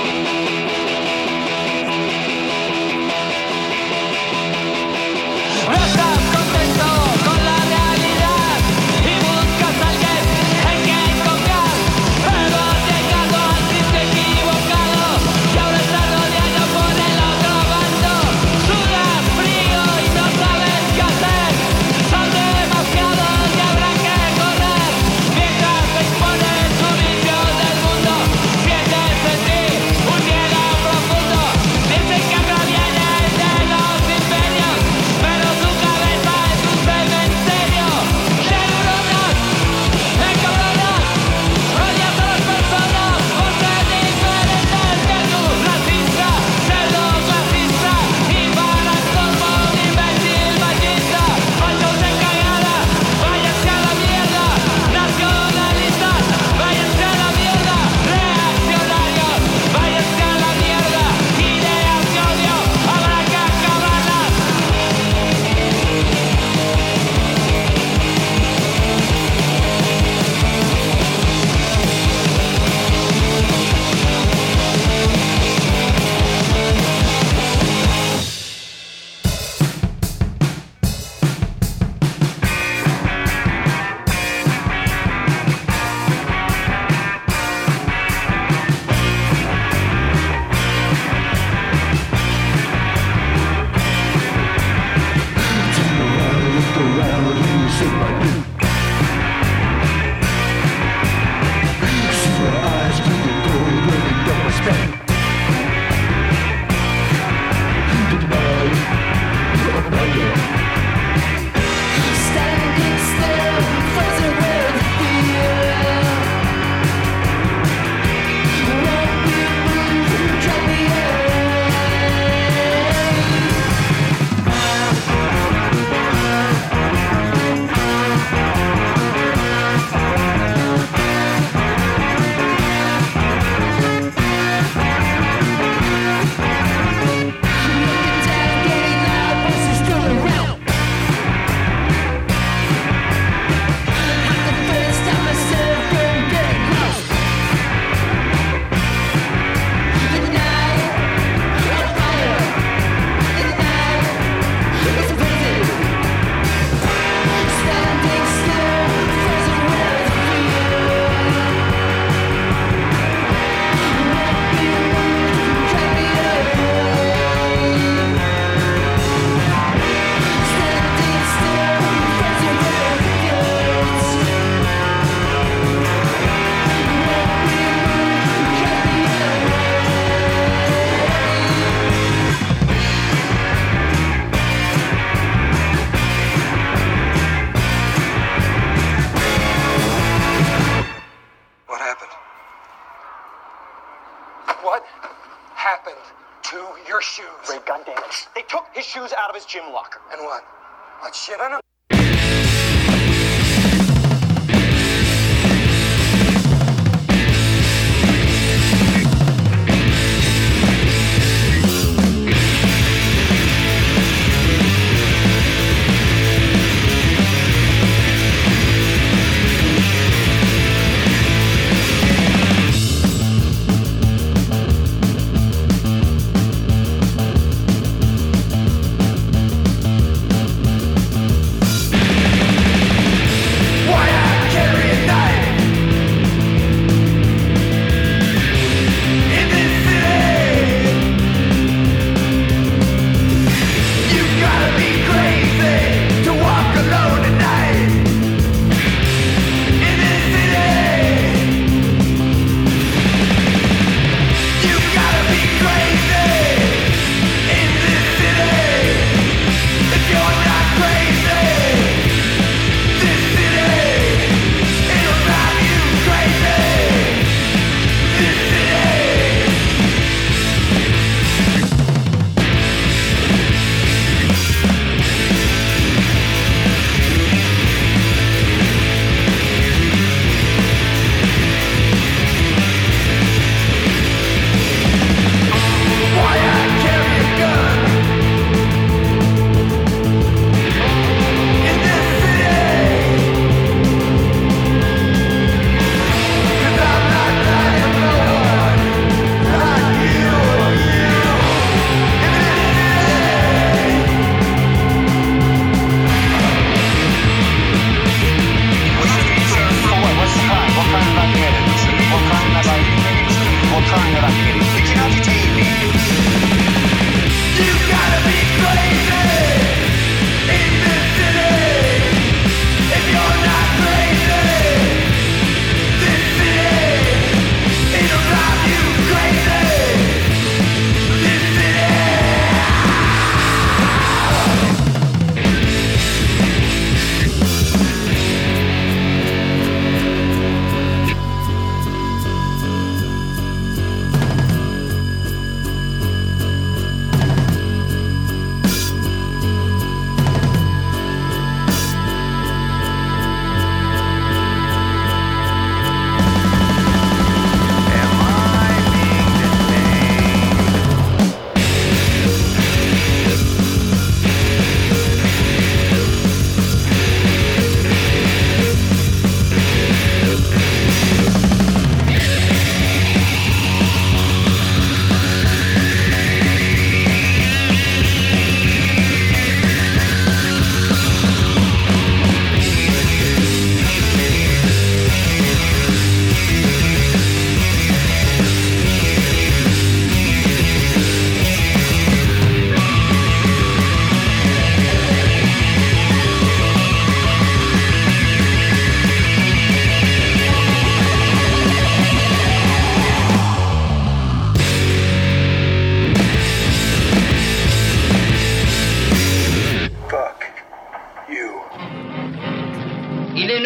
What happened to your shoes? Ray, goddammit. They took his shoes out of his gym locker. And what? What shit on them?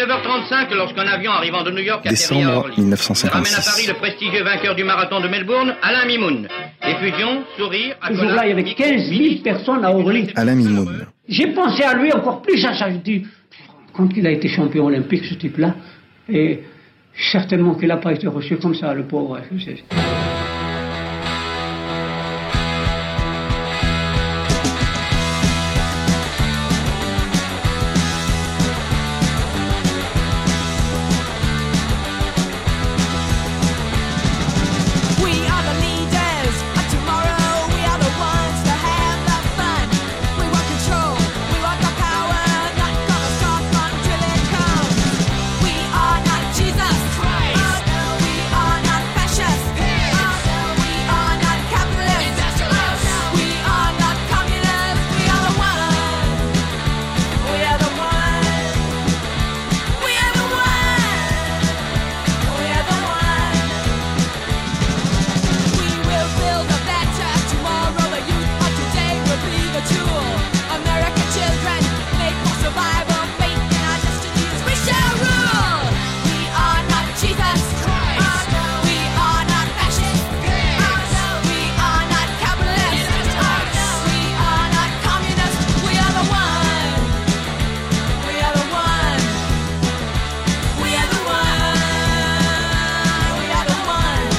19h35 lorsqu'un avion arrivant de New York atterrit à Décembre Orly. Ramène à 1956. Paris le prestigieux vainqueur du marathon de Melbourne, Alain Mimoun. Effusion, sourire, Ce jour-là, il y avait 15 000 personnes à Orly. Alain Mimoun. J'ai pensé à lui encore plus à ça. Je dis, quand il a été champion olympique, ce type-là, et certainement qu'il n'a pas été reçu comme ça, le pauvre. We are the leaders of tomorrow. We are the ones to have the fun. We want control. We want the power. Not gonna stop until it comes. We are not Jesus Christ. Oh, no. We are not fascists. Oh, no. We are not capitalists. Oh, no. We are not communists. We are the one. We are the one. We are the one. We are the one. We will build a better tomorrow. The youth of today will be the tool. American children made for survival, making our destinies. We shall rule. We are not Jesus Christ. Oh, no. We are not fascists. Oh, no. We are not capitalists. Oh, no. We are not communists. We are the one. We are the one. We are the one. We are the one.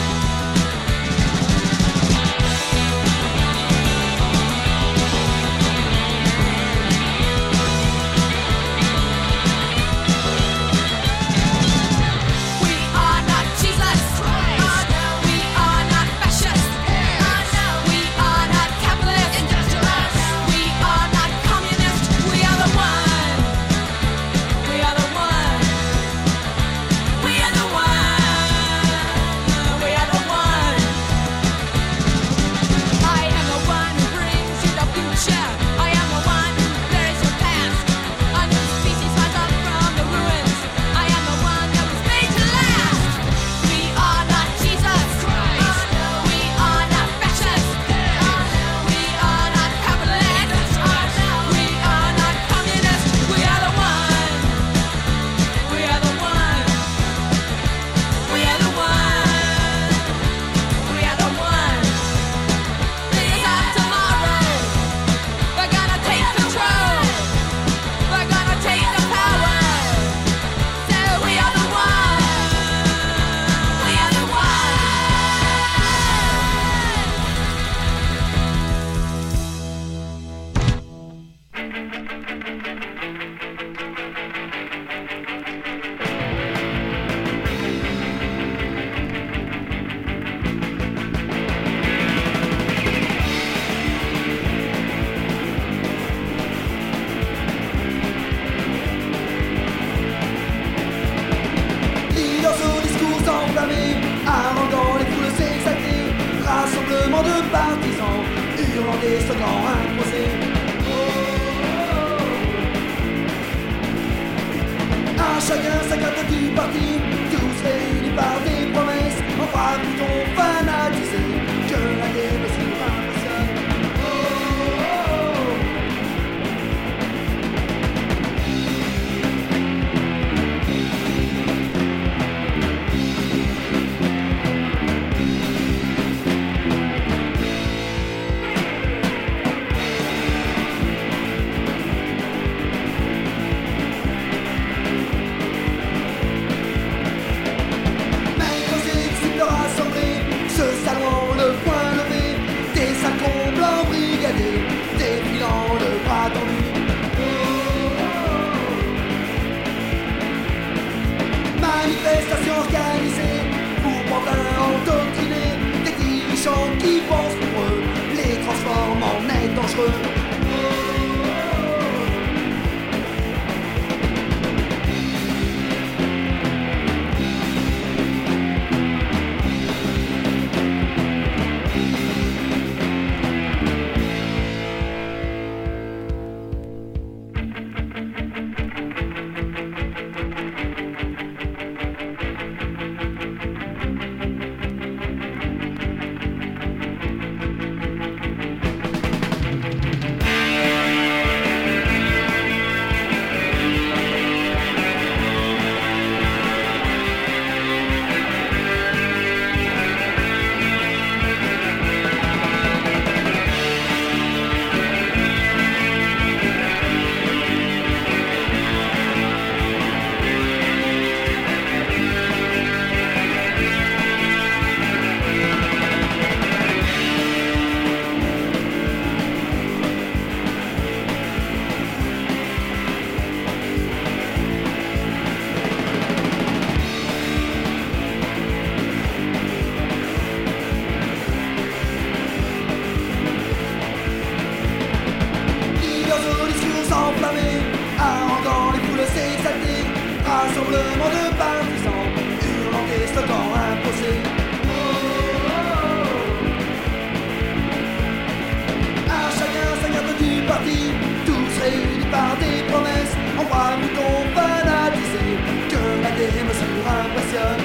We are not Jesus Christ. Oh, no. We are not fascists. Oh, no. We are not capitalists. Oh, no. We are not communists. We are the one. We are the one. We are the one. We are the one. I am the one who brings you the future. I am the one who clears your past. A new species rise up from the ruins. I am the one that was made to last. We are not Jesus Christ. Oh, no. We are not fascists. Oh, no. We are not capitalists. Oh, no. We are not communists. We are the one. We are the one. We are the one. We are the one. Leaders of tomorrow. We're gonna take control. We're gonna take the power. So we are the one. We are the one. Leaders au discours enflammés, arrogants les foules s'exalter, rassemblement de partisans, hurlant des slogans imposés. À chacun sa carte du parti, tous réunis par des promesses, en bras boutons fanatisés, que la démocratie impressionne. hurlements de partisans, hurlant des slogans imposés. À chacun sa carte du parti, tous réunis par des promesses, en bras moutons fanatisés, que la démesure impressionne.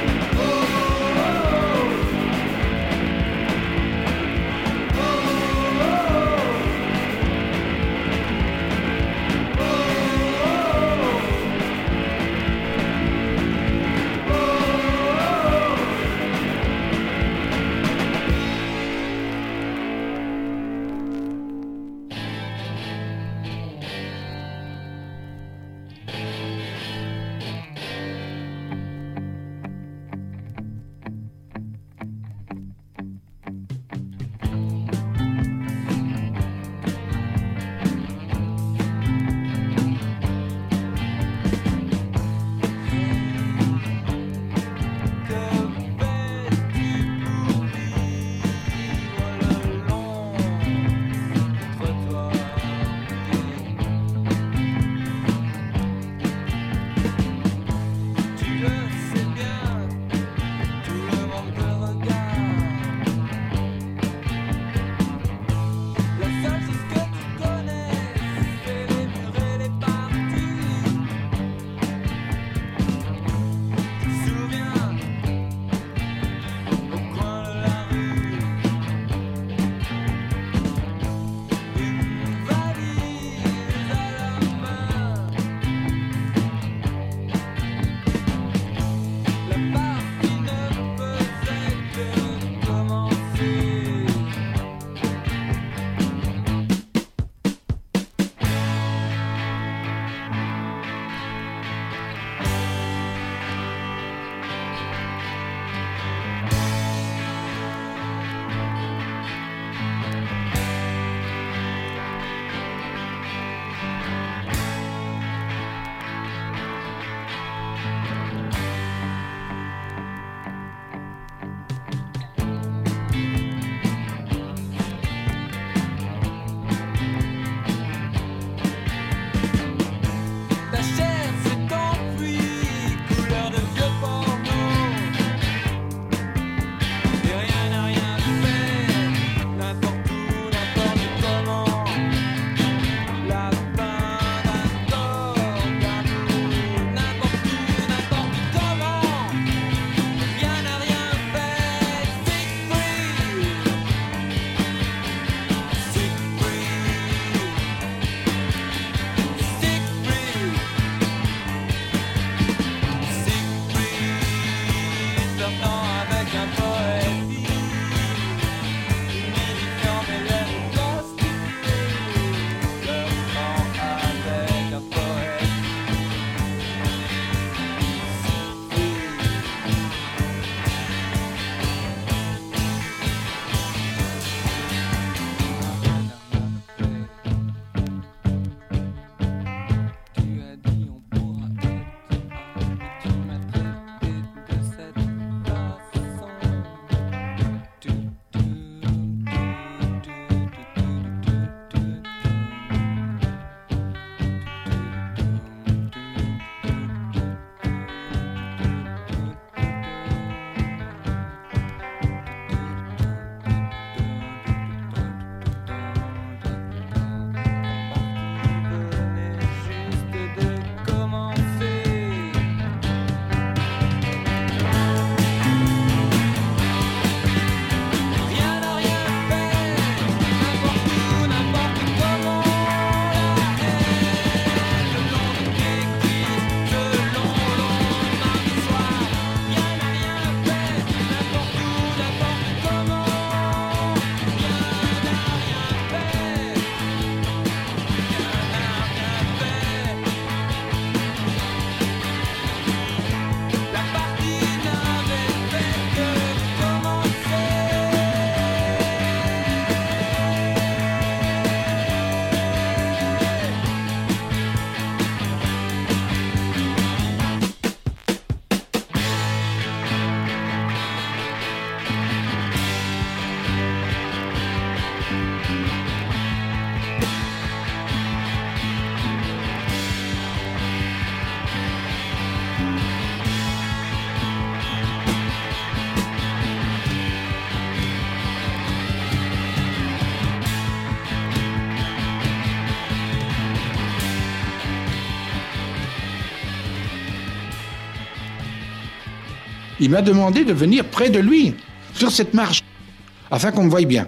Il m'a demandé de venir près de lui, sur cette marche, afin qu'on me voie bien.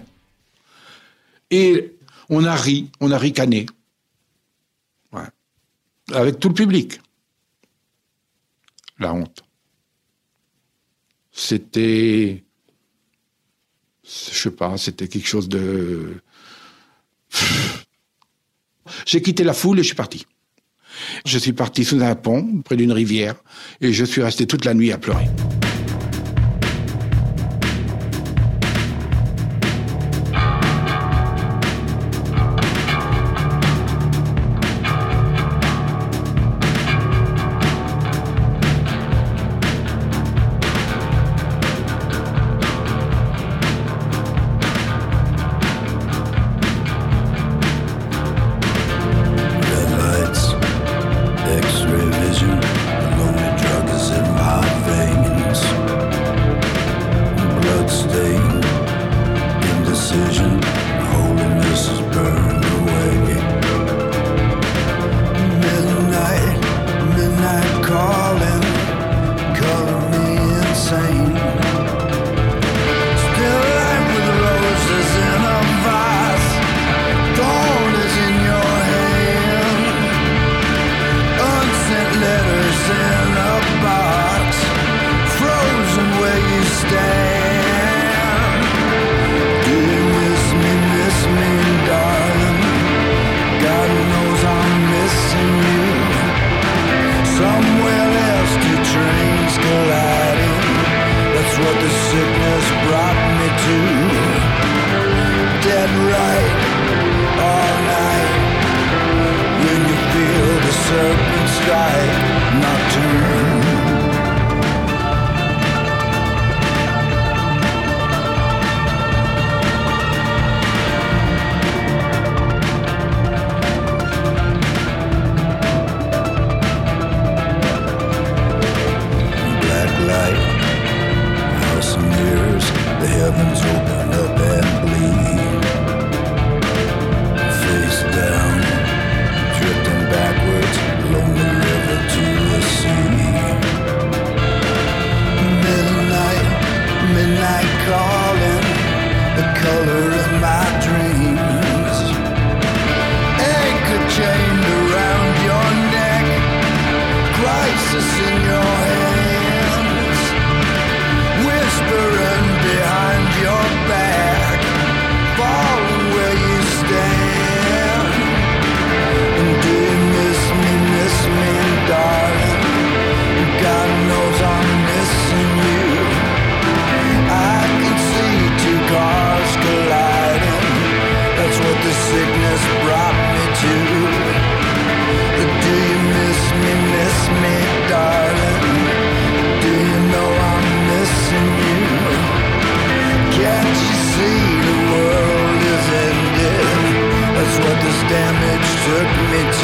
Et on a ricané. Ouais. Avec tout le public. La honte. C'était... Je sais pas, c'était quelque chose de... J'ai quitté la foule et je suis parti. Je suis parti sous un pont, près d'une rivière, et je suis resté toute la nuit à pleurer. Red lights, X-ray vision, a lonely drug is in my veins. Blood stain, indecision, holiness is burned away. Midnight, midnight calling, calling me insane. Still life with roses in a vase, dawn is in your hand. Unsent letters in a box, frozen where you stand. Do you miss me, darling? God knows I'm missing you. Somewhere else, two trains colliding. That's what the sickness brought me to. Dead right all night. When you feel the serpent strike, nocturne. Black light, house of mirrors, the heavens open up and bleed. Face down, drifting backwards, lonely river to the sea. Midnight, midnight calling, the color in my dreams. Anchor chained around your neck, crisis in your hands, whispering behind your back, falling where you stand. And do you miss me, darling? God knows I'm missing you. I can see two cars colliding. That's what the sickness brought me to. Do you miss me, darling? Do you know I'm missing you? Can't you see the world is ended? That's what this damage took me